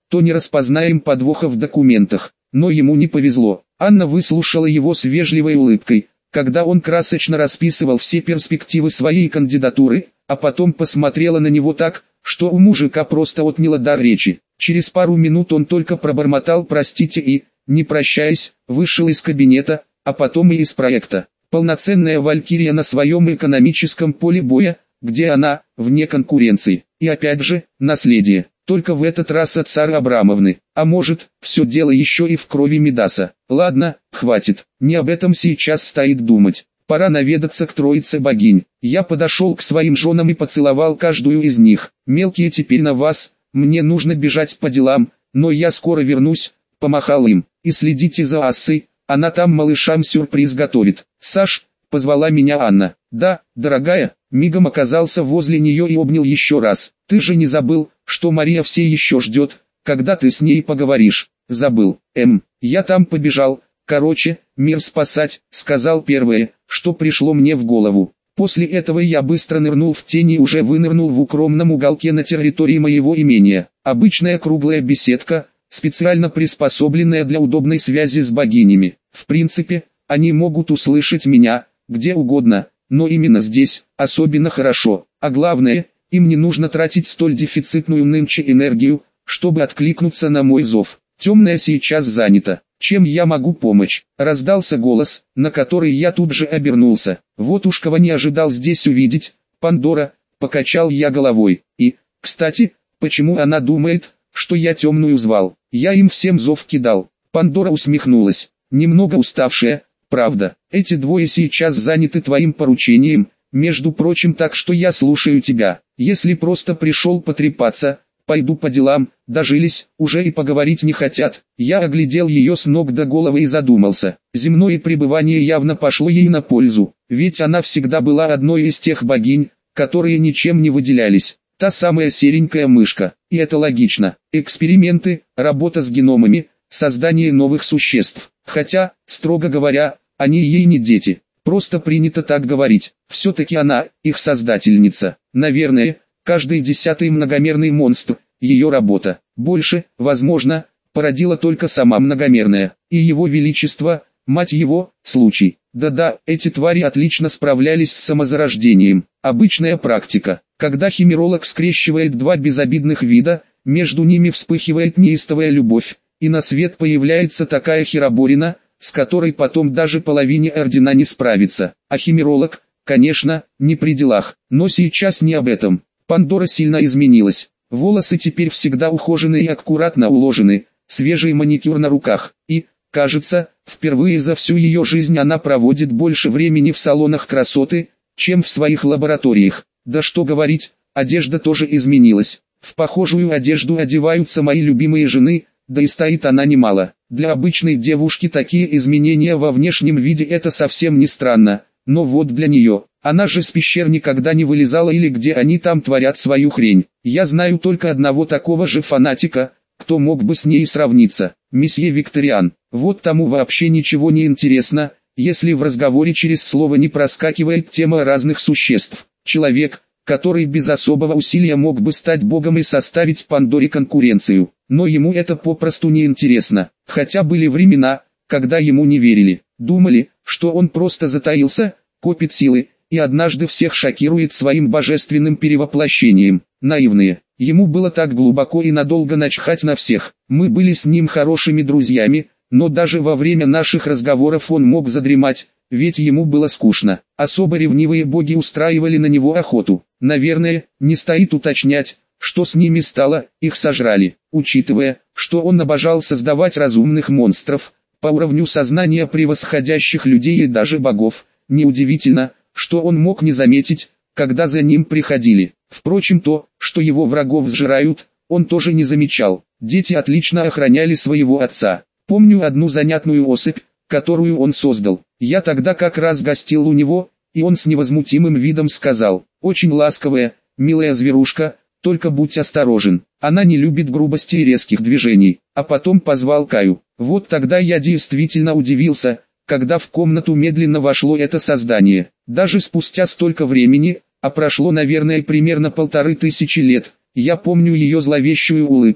S1: то не распознаем подвоха в документах. Но ему не повезло. Анна выслушала его с вежливой улыбкой, когда он красочно расписывал все перспективы своей кандидатуры, а потом посмотрела на него так, что у мужика просто отняло дар речи. Через пару минут он только пробормотал «простите» и, не прощаясь, вышел из кабинета, а потом и из проекта. Полноценная валькирия на своем экономическом поле боя, где она, вне конкуренции. И опять же, наследие. Только в этот раз от Сары Абрамовны. А может, все дело еще и в крови Мидаса. Ладно, хватит, не об этом сейчас стоит думать. Пора наведаться к троице богинь. Я подошел к своим женам и поцеловал каждую из них. Мелкие теперь на вас, мне нужно бежать по делам, но я скоро вернусь, помахал им. И следите за Ассой, она там малышам сюрприз готовит. Саш, позвала меня Анна. Да, дорогая, мигом оказался возле нее и обнял еще раз. Ты же не забыл, что Мария все еще ждет, когда ты с ней поговоришь? Забыл, я там побежал. Короче, мир спасать, сказал первое, что пришло мне в голову. После этого я быстро нырнул в тень и уже вынырнул в укромном уголке на территории моего имения. Обычная круглая беседка, специально приспособленная для удобной связи с богинями. В принципе, они могут услышать меня, где угодно, но именно здесь, особенно хорошо. А главное, им не нужно тратить столь дефицитную нынче энергию, чтобы откликнуться на мой зов. Темная сейчас занята. Чем я могу помочь? Раздался голос, на который я тут же обернулся. Вот уж кого не ожидал здесь увидеть. Пандора, покачал я головой. И, кстати, почему она думает, что я темную звал? Я им всем зов кидал. Пандора усмехнулась. Немного уставшая, правда. Эти двое сейчас заняты твоим поручением, между прочим, так что я слушаю тебя. Если просто пришел потрепаться, пойду по делам, дожились, уже и поговорить не хотят. Я оглядел ее с ног до головы и задумался. Земное пребывание явно пошло ей на пользу, ведь она всегда была одной из тех богинь, которые ничем не выделялись. Та самая серенькая мышка, и это логично. Эксперименты, работа с геномами, создание новых существ. Хотя, строго говоря, они ей не дети. Просто принято так говорить. Все-таки она, их создательница. Наверное, каждый 10-й многомерный монстр, ее работа. Больше, возможно, породила только сама многомерная. И его величество, мать его, случай. Да-да, эти твари отлично справлялись с самозарождением. Обычная практика. Когда химеролог скрещивает два безобидных вида, между ними вспыхивает неистовая любовь, и на свет появляется такая хероборина, с которой потом даже половине ордена не справится. А химеролог, конечно, не при делах. Но сейчас не об этом. Пандора сильно изменилась. Волосы теперь всегда ухожены и аккуратно уложены, свежий маникюр на руках. И, кажется, впервые за всю ее жизнь она проводит больше времени в салонах красоты, чем в своих лабораториях. Да что говорить, одежда тоже изменилась. В похожую одежду одеваются мои любимые жены, да и стоит она немало. Для обычной девушки такие изменения во внешнем виде это совсем не странно, но вот для нее, она же с пещер никогда не вылезала или где они там творят свою хрень. Я знаю только одного такого же фанатика, кто мог бы с ней сравниться, месье Викториан. Вот тому вообще ничего не интересно, если в разговоре через слово не проскакивает тема разных существ. Человек, который без особого усилия мог бы стать богом и составить Пандоре конкуренцию. Но ему это попросту не интересно, хотя были времена, когда ему не верили. Думали, что он просто затаился, копит силы, и однажды всех шокирует своим божественным перевоплощением. Наивные. Ему было так глубоко и надолго начхать на всех. Мы были с ним хорошими друзьями, но даже во время наших разговоров он мог задремать, ведь ему было скучно. Особо ревнивые боги устраивали на него охоту. Наверное, не стоит уточнять, что с ними стало, их сожрали. Учитывая, что он обожал создавать разумных монстров, по уровню сознания превосходящих людей и даже богов, неудивительно, что он мог не заметить, когда за ним приходили. Впрочем, то, что его врагов сжирают, он тоже не замечал. Дети отлично охраняли своего отца. Помню одну занятную особь, которую он создал. Я тогда как раз гостил у него, и он с невозмутимым видом сказал: «Очень ласковая, милая зверушка, только будь осторожен, она не любит грубости и резких движений». А потом позвал Каю. Вот тогда я действительно удивился, когда в комнату медленно вошло это создание. Даже спустя столько времени, а прошло, наверное, примерно 1500 лет, я помню ее зловещую улыбку,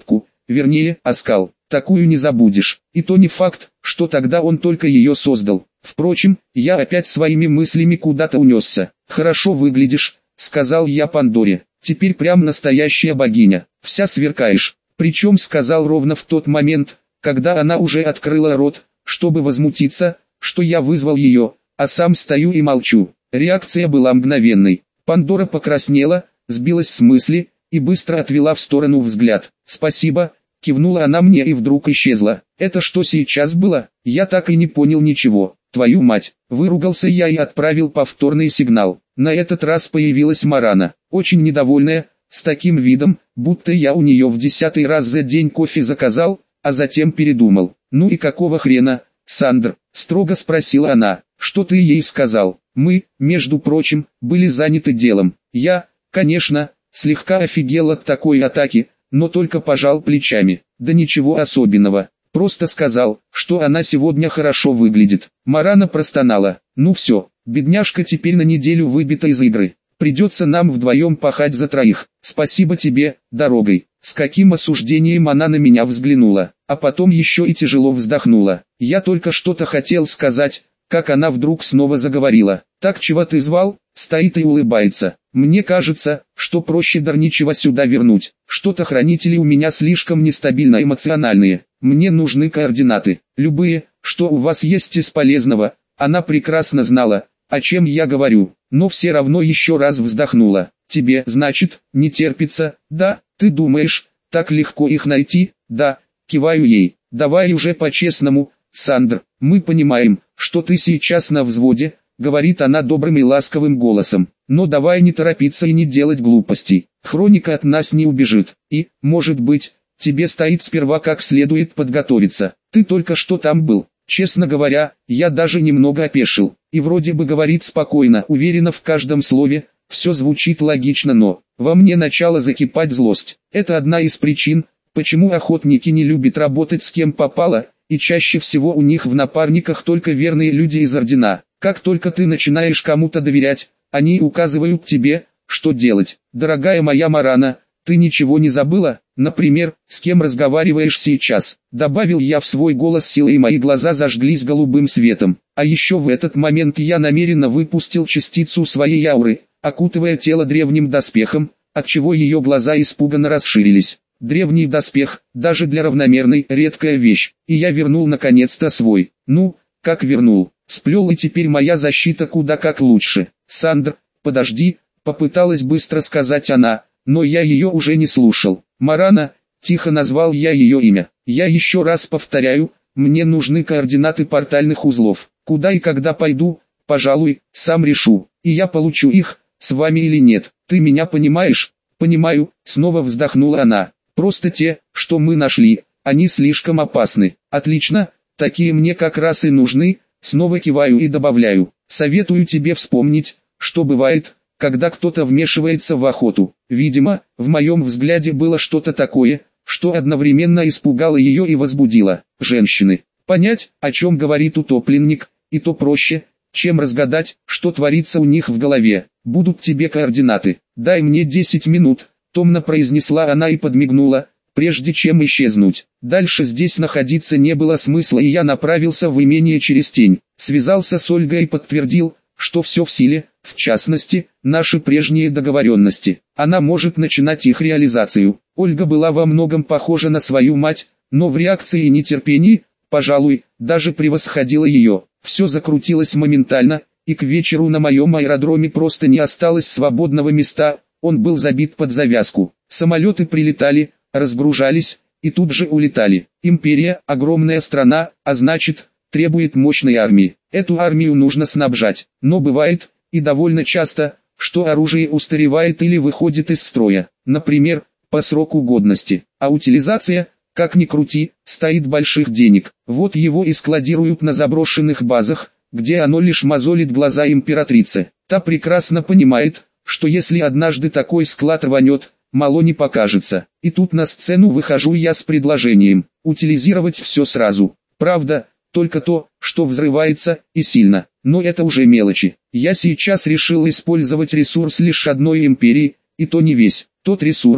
S1: вернее, оскал. Такую не забудешь. И то не факт, что тогда он только ее создал. Впрочем, я опять своими мыслями куда-то унесся. «Хорошо выглядишь», — сказал я Пандоре. «Теперь прям настоящая богиня. Вся сверкаешь». Причем сказал ровно в тот момент, когда она уже открыла рот, чтобы возмутиться, что я вызвал ее, а сам стою и молчу. Реакция была мгновенной. Пандора покраснела, сбилась с мысли и быстро отвела в сторону взгляд. «Спасибо», — кивнула она мне и вдруг исчезла. «Это что сейчас было? Я так и не понял ничего. Твою мать!» Выругался я и отправил повторный сигнал. На этот раз появилась Марана, очень недовольная, с таким видом, будто я у нее в 10-й раз за день кофе заказал, а затем передумал. «Ну и какого хрена, Сандр?» — строго спросила она. «Что ты ей сказал?» Мы, между прочим, были заняты делом. Я, конечно, слегка офигел от такой атаки, но только пожал плечами. Да ничего особенного. Просто сказал, что она сегодня хорошо выглядит. Марана простонала. «Ну все, бедняжка теперь на неделю выбита из игры. Придется нам вдвоем пахать за троих. Спасибо тебе, дорогой». С каким осуждением она на меня взглянула, а потом еще и тяжело вздохнула. Я только что-то хотел сказать, как она вдруг снова заговорила. «Так чего ты звал?» Стоит и улыбается. «Мне кажется, что проще Дарничева сюда вернуть. Что-то хранители у меня слишком нестабильно эмоциональные. Мне нужны координаты. Любые, что у вас есть из полезного». Она прекрасно знала, о чем я говорю, но все равно еще раз вздохнула. «Тебе, значит, не терпится, да? Ты думаешь, так легко их найти?» «Да», киваю ей. «Давай уже по-честному, Сандр, мы понимаем, что ты сейчас на взводе», говорит она добрым и ласковым голосом. «Но давай не торопиться и не делать глупостей. Хроника от нас не убежит. И, может быть, тебе стоит сперва как следует подготовиться. Ты только что там был». Честно говоря, я даже немного опешил. И вроде бы говорит спокойно, уверенно в каждом слове, все звучит логично, но во мне начала закипать злость. Это одна из причин, почему охотники не любят работать с кем попало, и чаще всего у них в напарниках только верные люди из ордена. Как только ты начинаешь кому-то доверять, они указывают тебе, что делать. Дорогая моя Марана, ты ничего не забыла? Например, с кем разговариваешь сейчас?» Добавил я в свой голос силой, и мои глаза зажглись голубым светом. А еще в этот момент я намеренно выпустил частицу своей ауры, окутывая тело древним доспехом, отчего ее глаза испуганно расширились. Древний доспех, даже для равномерной, редкая вещь, и я вернул наконец-то свой. Ну, как вернул? Сплел, и теперь моя защита куда как лучше. «Сандр, подожди», попыталась быстро сказать она, но я ее уже не слушал. «Марана», тихо назвал я ее имя. «Я еще раз повторяю, мне нужны координаты портальных узлов. Куда и когда пойду, пожалуй, сам решу, и я получу их, с вами или нет. Ты меня понимаешь?» «Понимаю», снова вздохнула она. «Просто те, что мы нашли, они слишком опасны». «Отлично, такие мне как раз и нужны», снова киваю и добавляю. «Советую тебе вспомнить, что бывает, когда кто-то вмешивается в охоту». Видимо, в моем взгляде было что-то такое, что одновременно испугало ее и возбудило. Женщины. Понять, о чем говорит утопленник, и то проще, чем разгадать, что творится у них в голове. «Будут тебе координаты. Дай мне 10 минут», томно произнесла она и подмигнула, прежде чем исчезнуть. Дальше здесь находиться не было смысла, и я направился в имение через тень. Связался с Ольгой и подтвердил, что все в силе, в частности, наши прежние договоренности. Она может начинать их реализацию. Ольга была во многом похожа на свою мать, но в реакции и нетерпении, пожалуй, даже превосходила ее. Все закрутилось моментально, и к вечеру на моем аэродроме просто не осталось свободного места, он был забит под завязку. Самолеты прилетали, разгружались, и тут же улетали. Империя – огромная страна, а значит, требует мощной армии. Эту армию нужно снабжать, но бывает, и довольно часто, что оружие устаревает или выходит из строя, например, по сроку годности, а утилизация, как ни крути, стоит больших денег. Вот его и складируют на заброшенных базах, где оно лишь мозолит глаза императрице. Та прекрасно понимает, что если однажды такой склад рванет, мало не покажется. И тут на сцену выхожу я с предложением утилизировать все сразу. Правда, только то, что взрывается, и сильно. Но это уже мелочи. Я сейчас решил использовать ресурс лишь одной империи, и то не весь. Тот ресурс,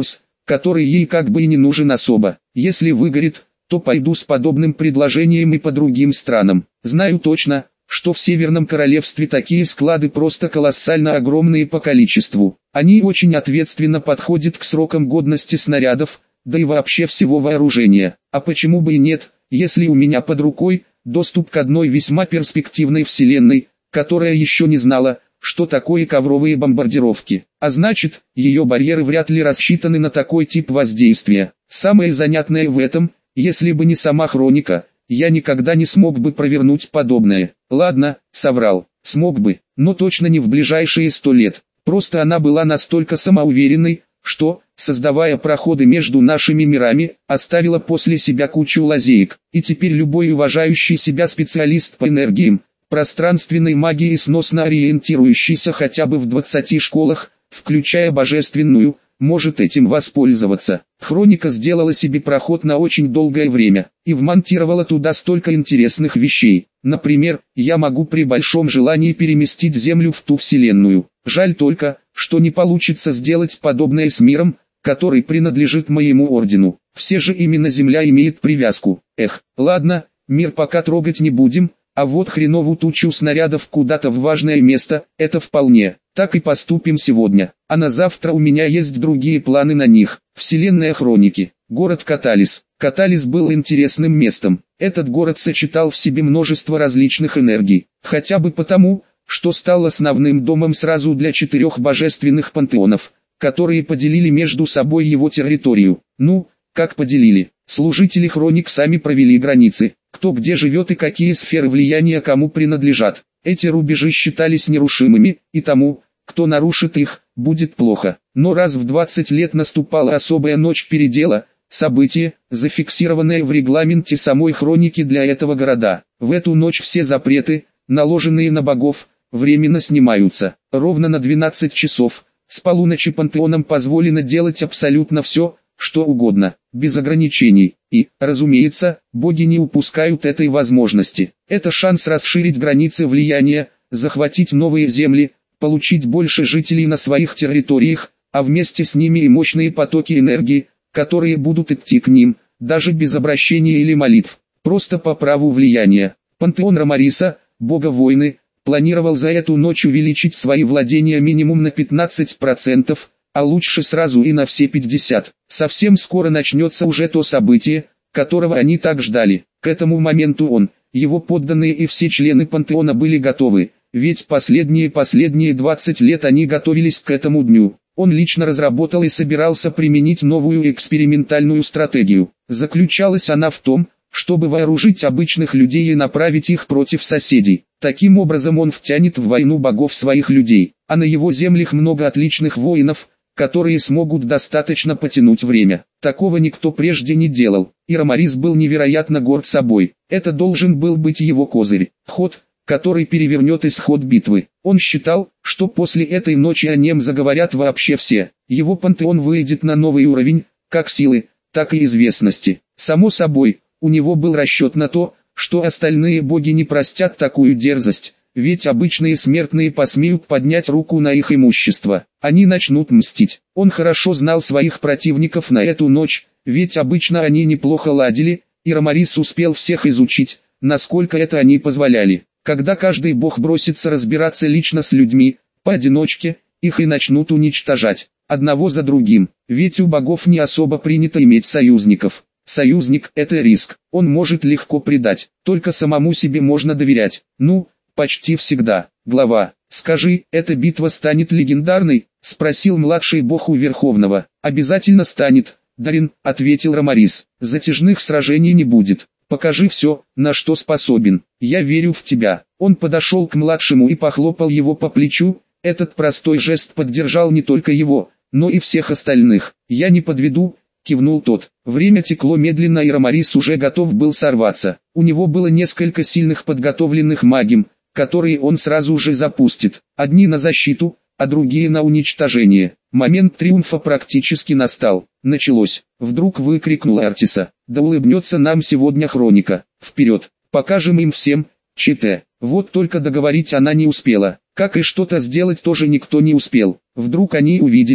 S1: который ей как бы и не нужен особо. Если выгорит, то пойду с подобным предложением и по другим странам. Знаю точно, что в Северном Королевстве такие склады просто колоссально огромные по количеству. Они очень ответственно подходят к срокам годности снарядов, да и вообще всего вооружения. А почему бы и нет, если у меня под рукой доступ к одной весьма перспективной вселенной, которая еще не знала, что такое ковровые бомбардировки. А значит, ее барьеры вряд ли рассчитаны на такой тип воздействия. Самое занятное в этом, если бы не сама хроника, я никогда не смог бы провернуть подобное. Ладно, соврал, смог бы, но точно не в ближайшие 100 лет. Просто она была настолько самоуверенной, что, создавая проходы между нашими мирами, оставила после себя кучу лазеек. И теперь любой уважающий себя специалист по энергиям, пространственной магии, сносно ориентирующийся хотя бы в 20 школах, включая божественную, может этим воспользоваться. Хроника сделала себе проход на очень долгое время, и вмонтировала туда столько интересных вещей. Например, я могу при большом желании переместить Землю в ту вселенную. Жаль только, что не получится сделать подобное с миром, который принадлежит моему ордену. Все же именно Земля имеет привязку. Эх, ладно, мир пока трогать не будем, а вот хреновую тучу снарядов куда-то в важное место, это вполне. Так и поступим сегодня. А на завтра у меня есть другие планы на них. Вселенная Хроники. Город Каталис. Каталис был интересным местом. Этот город сочетал в себе множество различных энергий. Хотя бы потому, что стал основным домом сразу для 4 божественных пантеонов, которые поделили между собой его территорию. Ну, как поделили? Служители Хроник сами провели границы, кто где живет и какие сферы влияния кому принадлежат. Эти рубежи считались нерушимыми, и тому, кто нарушит их, будет плохо. Но раз в 20 лет наступала особая ночь передела, событие, зафиксированное в регламенте самой Хроники для этого города. В эту ночь все запреты, наложенные на богов, временно снимаются. Ровно на 12 часов, с полуночи пантеонам позволено делать абсолютно все, что угодно, без ограничений. И, разумеется, боги не упускают этой возможности. Это шанс расширить границы влияния, захватить новые земли, получить больше жителей на своих территориях, а вместе с ними и мощные потоки энергии, которые будут идти к ним, даже без обращения или молитв, просто по праву влияния. Пантеон Ромариса, бога войны, планировал за эту ночь увеличить свои владения минимум на 15%, а лучше сразу и на все 50. Совсем скоро начнется уже то событие, которого они так ждали. К этому моменту он, его подданные и все члены пантеона были готовы, ведь последние 20 лет они готовились к этому дню. Он лично разработал и собирался применить новую экспериментальную стратегию. Заключалась она в том, чтобы вооружить обычных людей и направить их против соседей. Таким образом он втянет в войну богов своих людей, а на его землях много отличных воинов, которые смогут достаточно потянуть время. Такого никто прежде не делал, и Ромарис был невероятно горд собой. Это должен был быть его козырь, ход, который перевернет исход битвы. Он считал, что после этой ночи о нем заговорят вообще все. Его пантеон выйдет на новый уровень, как силы, так и известности. Само собой, у него был расчет на то, что остальные боги не простят такую дерзость, ведь обычные смертные посмеют поднять руку на их имущество. Они начнут мстить. Он хорошо знал своих противников на эту ночь, ведь обычно они неплохо ладили, и Ромарис успел всех изучить, насколько это они позволяли. Когда каждый бог бросится разбираться лично с людьми, поодиночке, их и начнут уничтожать, одного за другим, ведь у богов не особо принято иметь союзников. Союзник – это риск, он может легко предать, только самому себе можно доверять. Ну, почти всегда. Глава, скажи, эта битва станет легендарной? Спросил младший бог у Верховного. Обязательно станет, Дарин, ответил Ромарис. Затяжных сражений не будет. Покажи все, на что способен. Я верю в тебя. Он подошел к младшему и похлопал его по плечу. Этот простой жест поддержал не только его, но и всех остальных. Я не подведу, кивнул тот. Время текло медленно, и Ромарис уже готов был сорваться. У него было несколько сильных подготовленных магем, которые он сразу же запустит. Одни на защиту, а другие на уничтожение. Момент триумфа практически настал. Началось. Вдруг выкрикнул Артиса. Да улыбнется нам сегодня Хроника. Вперед. Покажем им всем, ЧТ. Вот только договорить она не успела. Как и что-то сделать тоже никто не успел. Вдруг они увидели,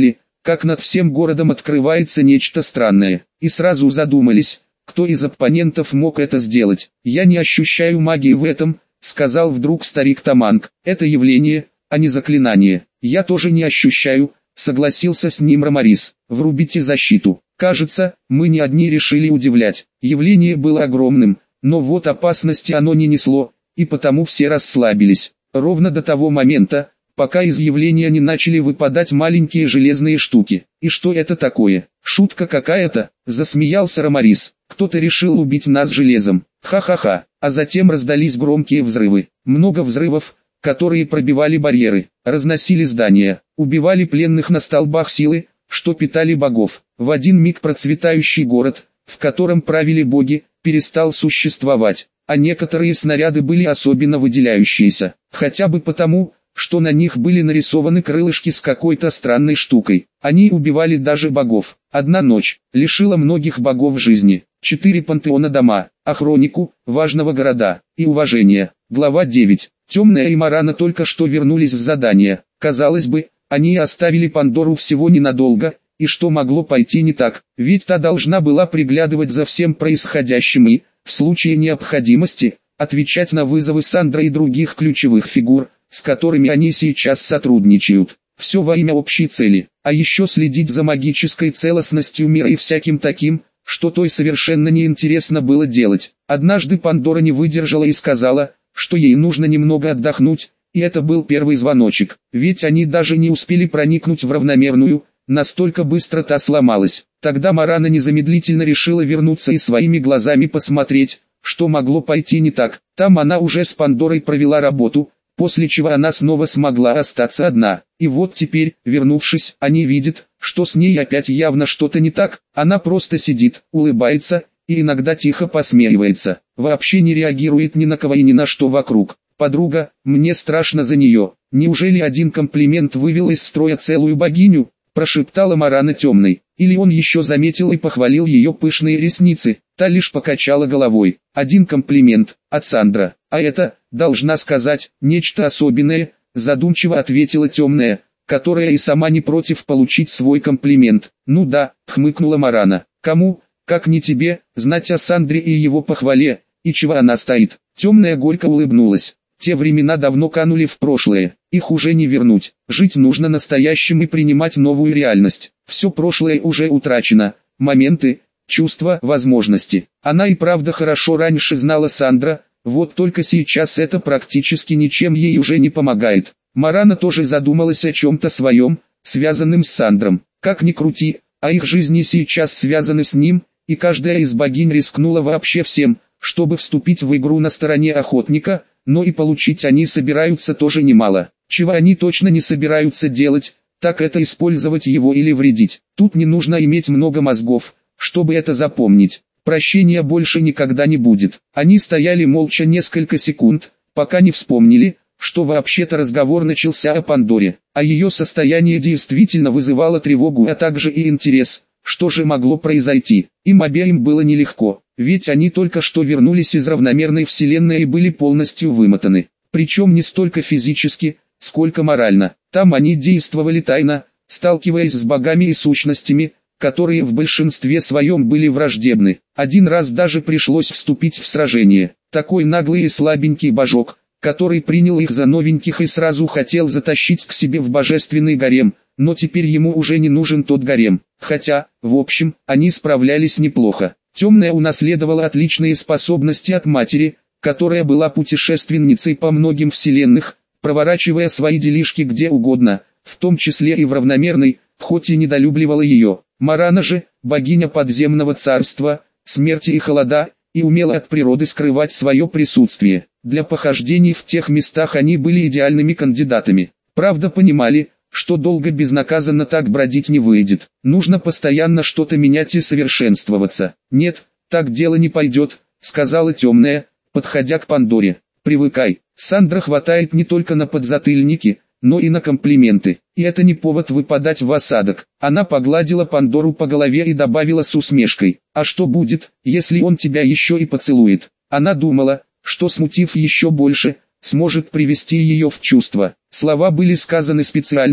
S1: как над всем городом открывается нечто странное. И сразу задумались, кто из оппонентов мог это сделать. «Я не ощущаю магии в этом», — сказал вдруг старик Таманг. «Это явление, а не заклинание». «Я тоже не ощущаю», — согласился с ним Ромарис. «Врубите защиту». Кажется, мы не одни решили удивлять. Явление было огромным, но вот опасности оно не несло, и потому все расслабились. Ровно до того момента, пока из явления не начали выпадать маленькие железные штуки. «И что это такое? Шутка какая-то», — засмеялся Ромарис. «Кто-то решил убить нас железом. Ха-ха-ха». А затем раздались громкие взрывы. Много взрывов, которые пробивали барьеры, разносили здания, убивали пленных на столбах силы, что питали богов. В один миг процветающий город, в котором правили боги, перестал существовать, а некоторые снаряды были особенно выделяющиеся, хотя бы потому, что на них были нарисованы крылышки с какой-то странной штукой. Они убивали даже богов. Одна ночь лишила многих богов жизни. 4 пантеона дома, охронику, важного города, и уважения. Глава 9. Темная и Марана только что вернулись с задания. Казалось бы, они оставили Пандору всего ненадолго, и что могло пойти не так, ведь та должна была приглядывать за всем происходящим и, в случае необходимости, отвечать на вызовы Сандра и других ключевых фигур, с которыми они сейчас сотрудничают. Все во имя общей цели, а еще следить за магической целостностью мира и всяким таким, что той совершенно неинтересно было делать. Однажды Пандора не выдержала и сказала, что ей нужно немного отдохнуть, и это был первый звоночек, ведь они даже не успели проникнуть в равномерную, настолько быстро та сломалась. Тогда Марана незамедлительно решила вернуться и своими глазами посмотреть, что могло пойти не так. Там она уже с Пандорой провела работу, после чего она снова смогла остаться одна. И вот теперь, вернувшись, они видят, что с ней опять явно что-то не так. Она просто сидит, улыбается, и иногда тихо посмеивается. Вообще не реагирует ни на кого и ни на что вокруг. «Подруга, мне страшно за нее. Неужели один комплимент вывел из строя целую богиню?» Прошептала Марана темной. Или он еще заметил и похвалил ее пышные ресницы. Та лишь покачала головой. «Один комплимент, от Сандра. А это, должна сказать, нечто особенное», задумчиво ответила темная, которая и сама не против получить свой комплимент. «Ну да», хмыкнула Марана. «Кому, как не тебе, знать о Сандре и его похвале, и чего она стоит?» Темная горько улыбнулась. Те времена давно канули в прошлое, их уже не вернуть. Жить нужно настоящим и принимать новую реальность. Все прошлое уже утрачено. Моменты, чувства, возможности. Она и правда хорошо раньше знала Сандра, вот только сейчас это практически ничем ей уже не помогает. Марана тоже задумалась о чем-то своем, связанным с Сандром. Как ни крути, а их жизни сейчас связаны с ним, и каждая из богинь рискнула вообще всем, чтобы вступить в игру на стороне охотника, но и получить они собираются тоже немало. Чего они точно не собираются делать, так это использовать его или вредить. Тут не нужно иметь много мозгов, чтобы это запомнить. Прощения больше никогда не будет. Они стояли молча несколько секунд, пока не вспомнили, что вообще-то разговор начался о Пандоре, а ее состояние действительно вызывало тревогу, а также и интерес. Что же могло произойти? Им обеим было нелегко, ведь они только что вернулись из равномерной вселенной и были полностью вымотаны. Причем не столько физически, сколько морально. Там они действовали тайно, сталкиваясь с богами и сущностями, которые в большинстве своем были враждебны. Один раз даже пришлось вступить в сражение. Такой наглый и слабенький божок, который принял их за новеньких и сразу хотел затащить к себе в божественный гарем, но теперь ему уже не нужен тот гарем. Хотя, в общем, они справлялись неплохо. Темная унаследовала отличные способности от матери, которая была путешественницей по многим вселенных, проворачивая свои делишки где угодно, в том числе и в равномерной, хоть и недолюбливала ее. Марана же, богиня подземного царства, смерти и холода, и умела от природы скрывать свое присутствие. Для похождений в тех местах они были идеальными кандидатами. Правда, понимали, что долго безнаказанно так бродить не выйдет. Нужно постоянно что-то менять и совершенствоваться. «Нет, так дело не пойдет», — сказала темная, подходя к Пандоре. «Привыкай, Сандра хватает не только на подзатыльники, но и на комплименты. И это не повод выпадать в осадок». Она погладила Пандору по голове и добавила с усмешкой: «А что будет, если он тебя еще и поцелует?» Она думала, что, смутив еще больше, сможет привести ее в чувство. Слова были сказаны специально,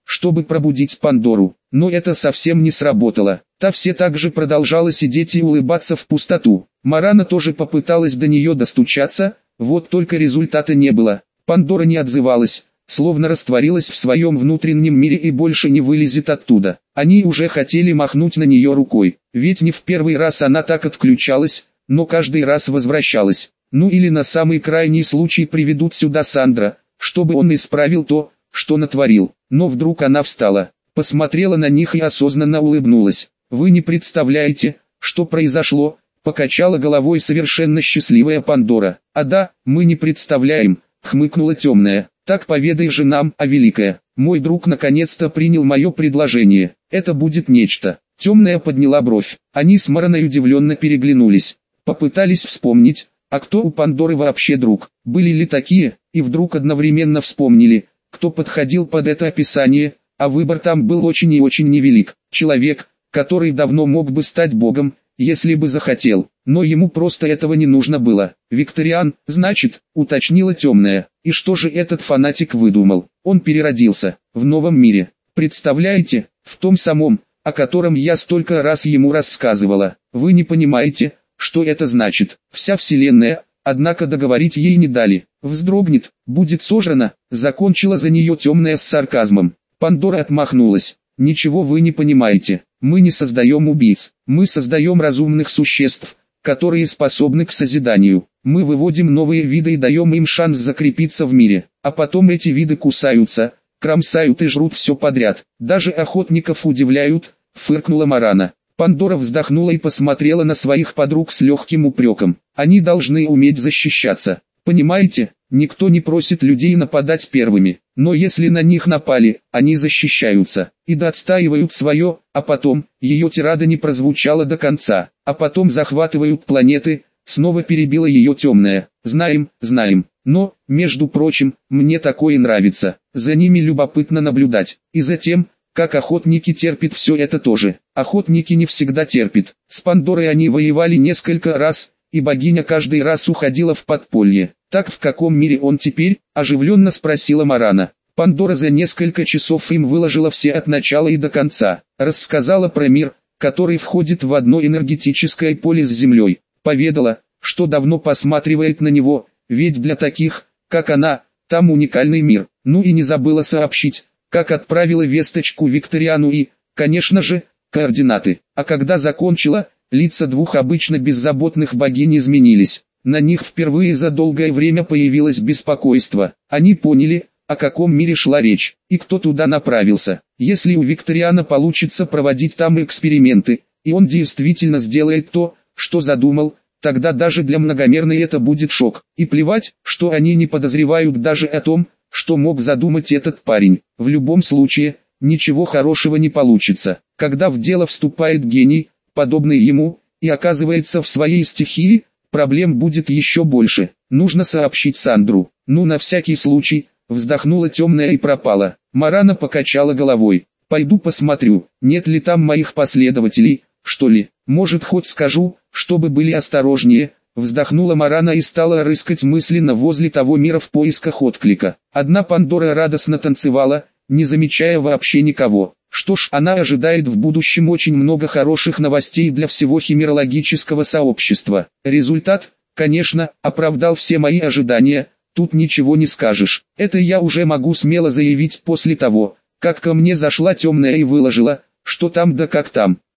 S1: чтобы пробудить Пандору. Но это совсем не сработало. Та все так же продолжала сидеть и улыбаться в пустоту. Марана тоже попыталась до нее достучаться, вот только результата не было. Пандора не отзывалась, словно растворилась в своем внутреннем мире и больше не вылезет оттуда. Они уже хотели махнуть на нее рукой, ведь не в первый раз она так отключалась, но каждый раз возвращалась. Ну или на самый крайний случай приведут сюда Сандра, чтобы он исправил то, что натворил. Но вдруг она встала, посмотрела на них и осознанно улыбнулась. «Вы не представляете, что произошло», — покачала головой совершенно счастливая Пандора. «А да, мы не представляем», — хмыкнула темная. «Так поведай же нам, о великая. Мой друг наконец-то принял мое предложение. Это будет нечто». Темная подняла бровь. Они с Мараной удивленно переглянулись. Попытались вспомнить, а кто у Пандоры вообще друг. Были ли такие, и вдруг одновременно вспомнили, кто подходил под это описание, а выбор там был очень и очень невелик. Человек, который давно мог бы стать богом, если бы захотел, но ему просто этого не нужно было. «Викториан, значит», — уточнила темная. «И что же этот фанатик выдумал? Он переродился, в новом мире. Представляете, в том самом, о котором я столько раз ему рассказывала. Вы не понимаете, что это значит? Вся вселенная». Однако договорить ей не дали. «Вздрогнет, будет сожрана», — закончила за нее темная с сарказмом. Пандора отмахнулась. «Ничего вы не понимаете. Мы не создаем убийц. Мы создаем разумных существ, которые способны к созиданию. Мы выводим новые виды и даем им шанс закрепиться в мире. А потом эти виды кусаются, кромсают и жрут все подряд. Даже охотников удивляют», — фыркнула Марана. Пандора вздохнула и посмотрела на своих подруг с легким упреком. «Они должны уметь защищаться. Понимаете, никто не просит людей нападать первыми. Но если на них напали, они защищаются и отстаивают свое, а потом, ее тирада не прозвучала до конца, а потом захватывают планеты», снова перебила ее темная. «Знаем, знаем, но, между прочим, мне такое нравится, за ними любопытно наблюдать, и затем, как охотники терпят все это тоже. Охотники не всегда терпят. С Пандорой они воевали несколько раз, и богиня каждый раз уходила в подполье. Так в каком мире он теперь?» – оживленно спросила Марана. Пандора за несколько часов им выложила все от начала и до конца. Рассказала про мир, который входит в одно энергетическое поле с Землей. Поведала, что давно посматривает на него, ведь для таких, как она, там уникальный мир. Ну и не забыла сообщить, как отправила весточку Викториану и, конечно же, координаты. А когда закончила, лица двух обычно беззаботных богинь изменились. На них впервые за долгое время появилось беспокойство. Они поняли, о каком мире шла речь, и кто туда направился. Если у Викториана получится проводить там эксперименты, и он действительно сделает то, что задумал, тогда даже для многомерной это будет шок. И плевать, что они не подозревают даже о том, что мог задумать этот парень. В любом случае, ничего хорошего не получится. Когда в дело вступает гений, подобный ему, и оказывается в своей стихии, проблем будет еще больше. Нужно сообщить Сандру. Ну на всякий случай, вздохнула темная и пропала. Марана покачала головой. «Пойду посмотрю, нет ли там моих последователей, что ли. Может хоть скажу, чтобы были осторожнее». Вздохнула Марана и стала рыскать мысленно возле того мира в поисках отклика. Одна Пандора радостно танцевала, не замечая вообще никого. Что ж, она ожидает в будущем очень много хороших новостей для всего химерологического сообщества. Результат, конечно, оправдал все мои ожидания, тут ничего не скажешь. Это я уже могу смело заявить после того, как ко мне зашла темная и выложила, что там да как там.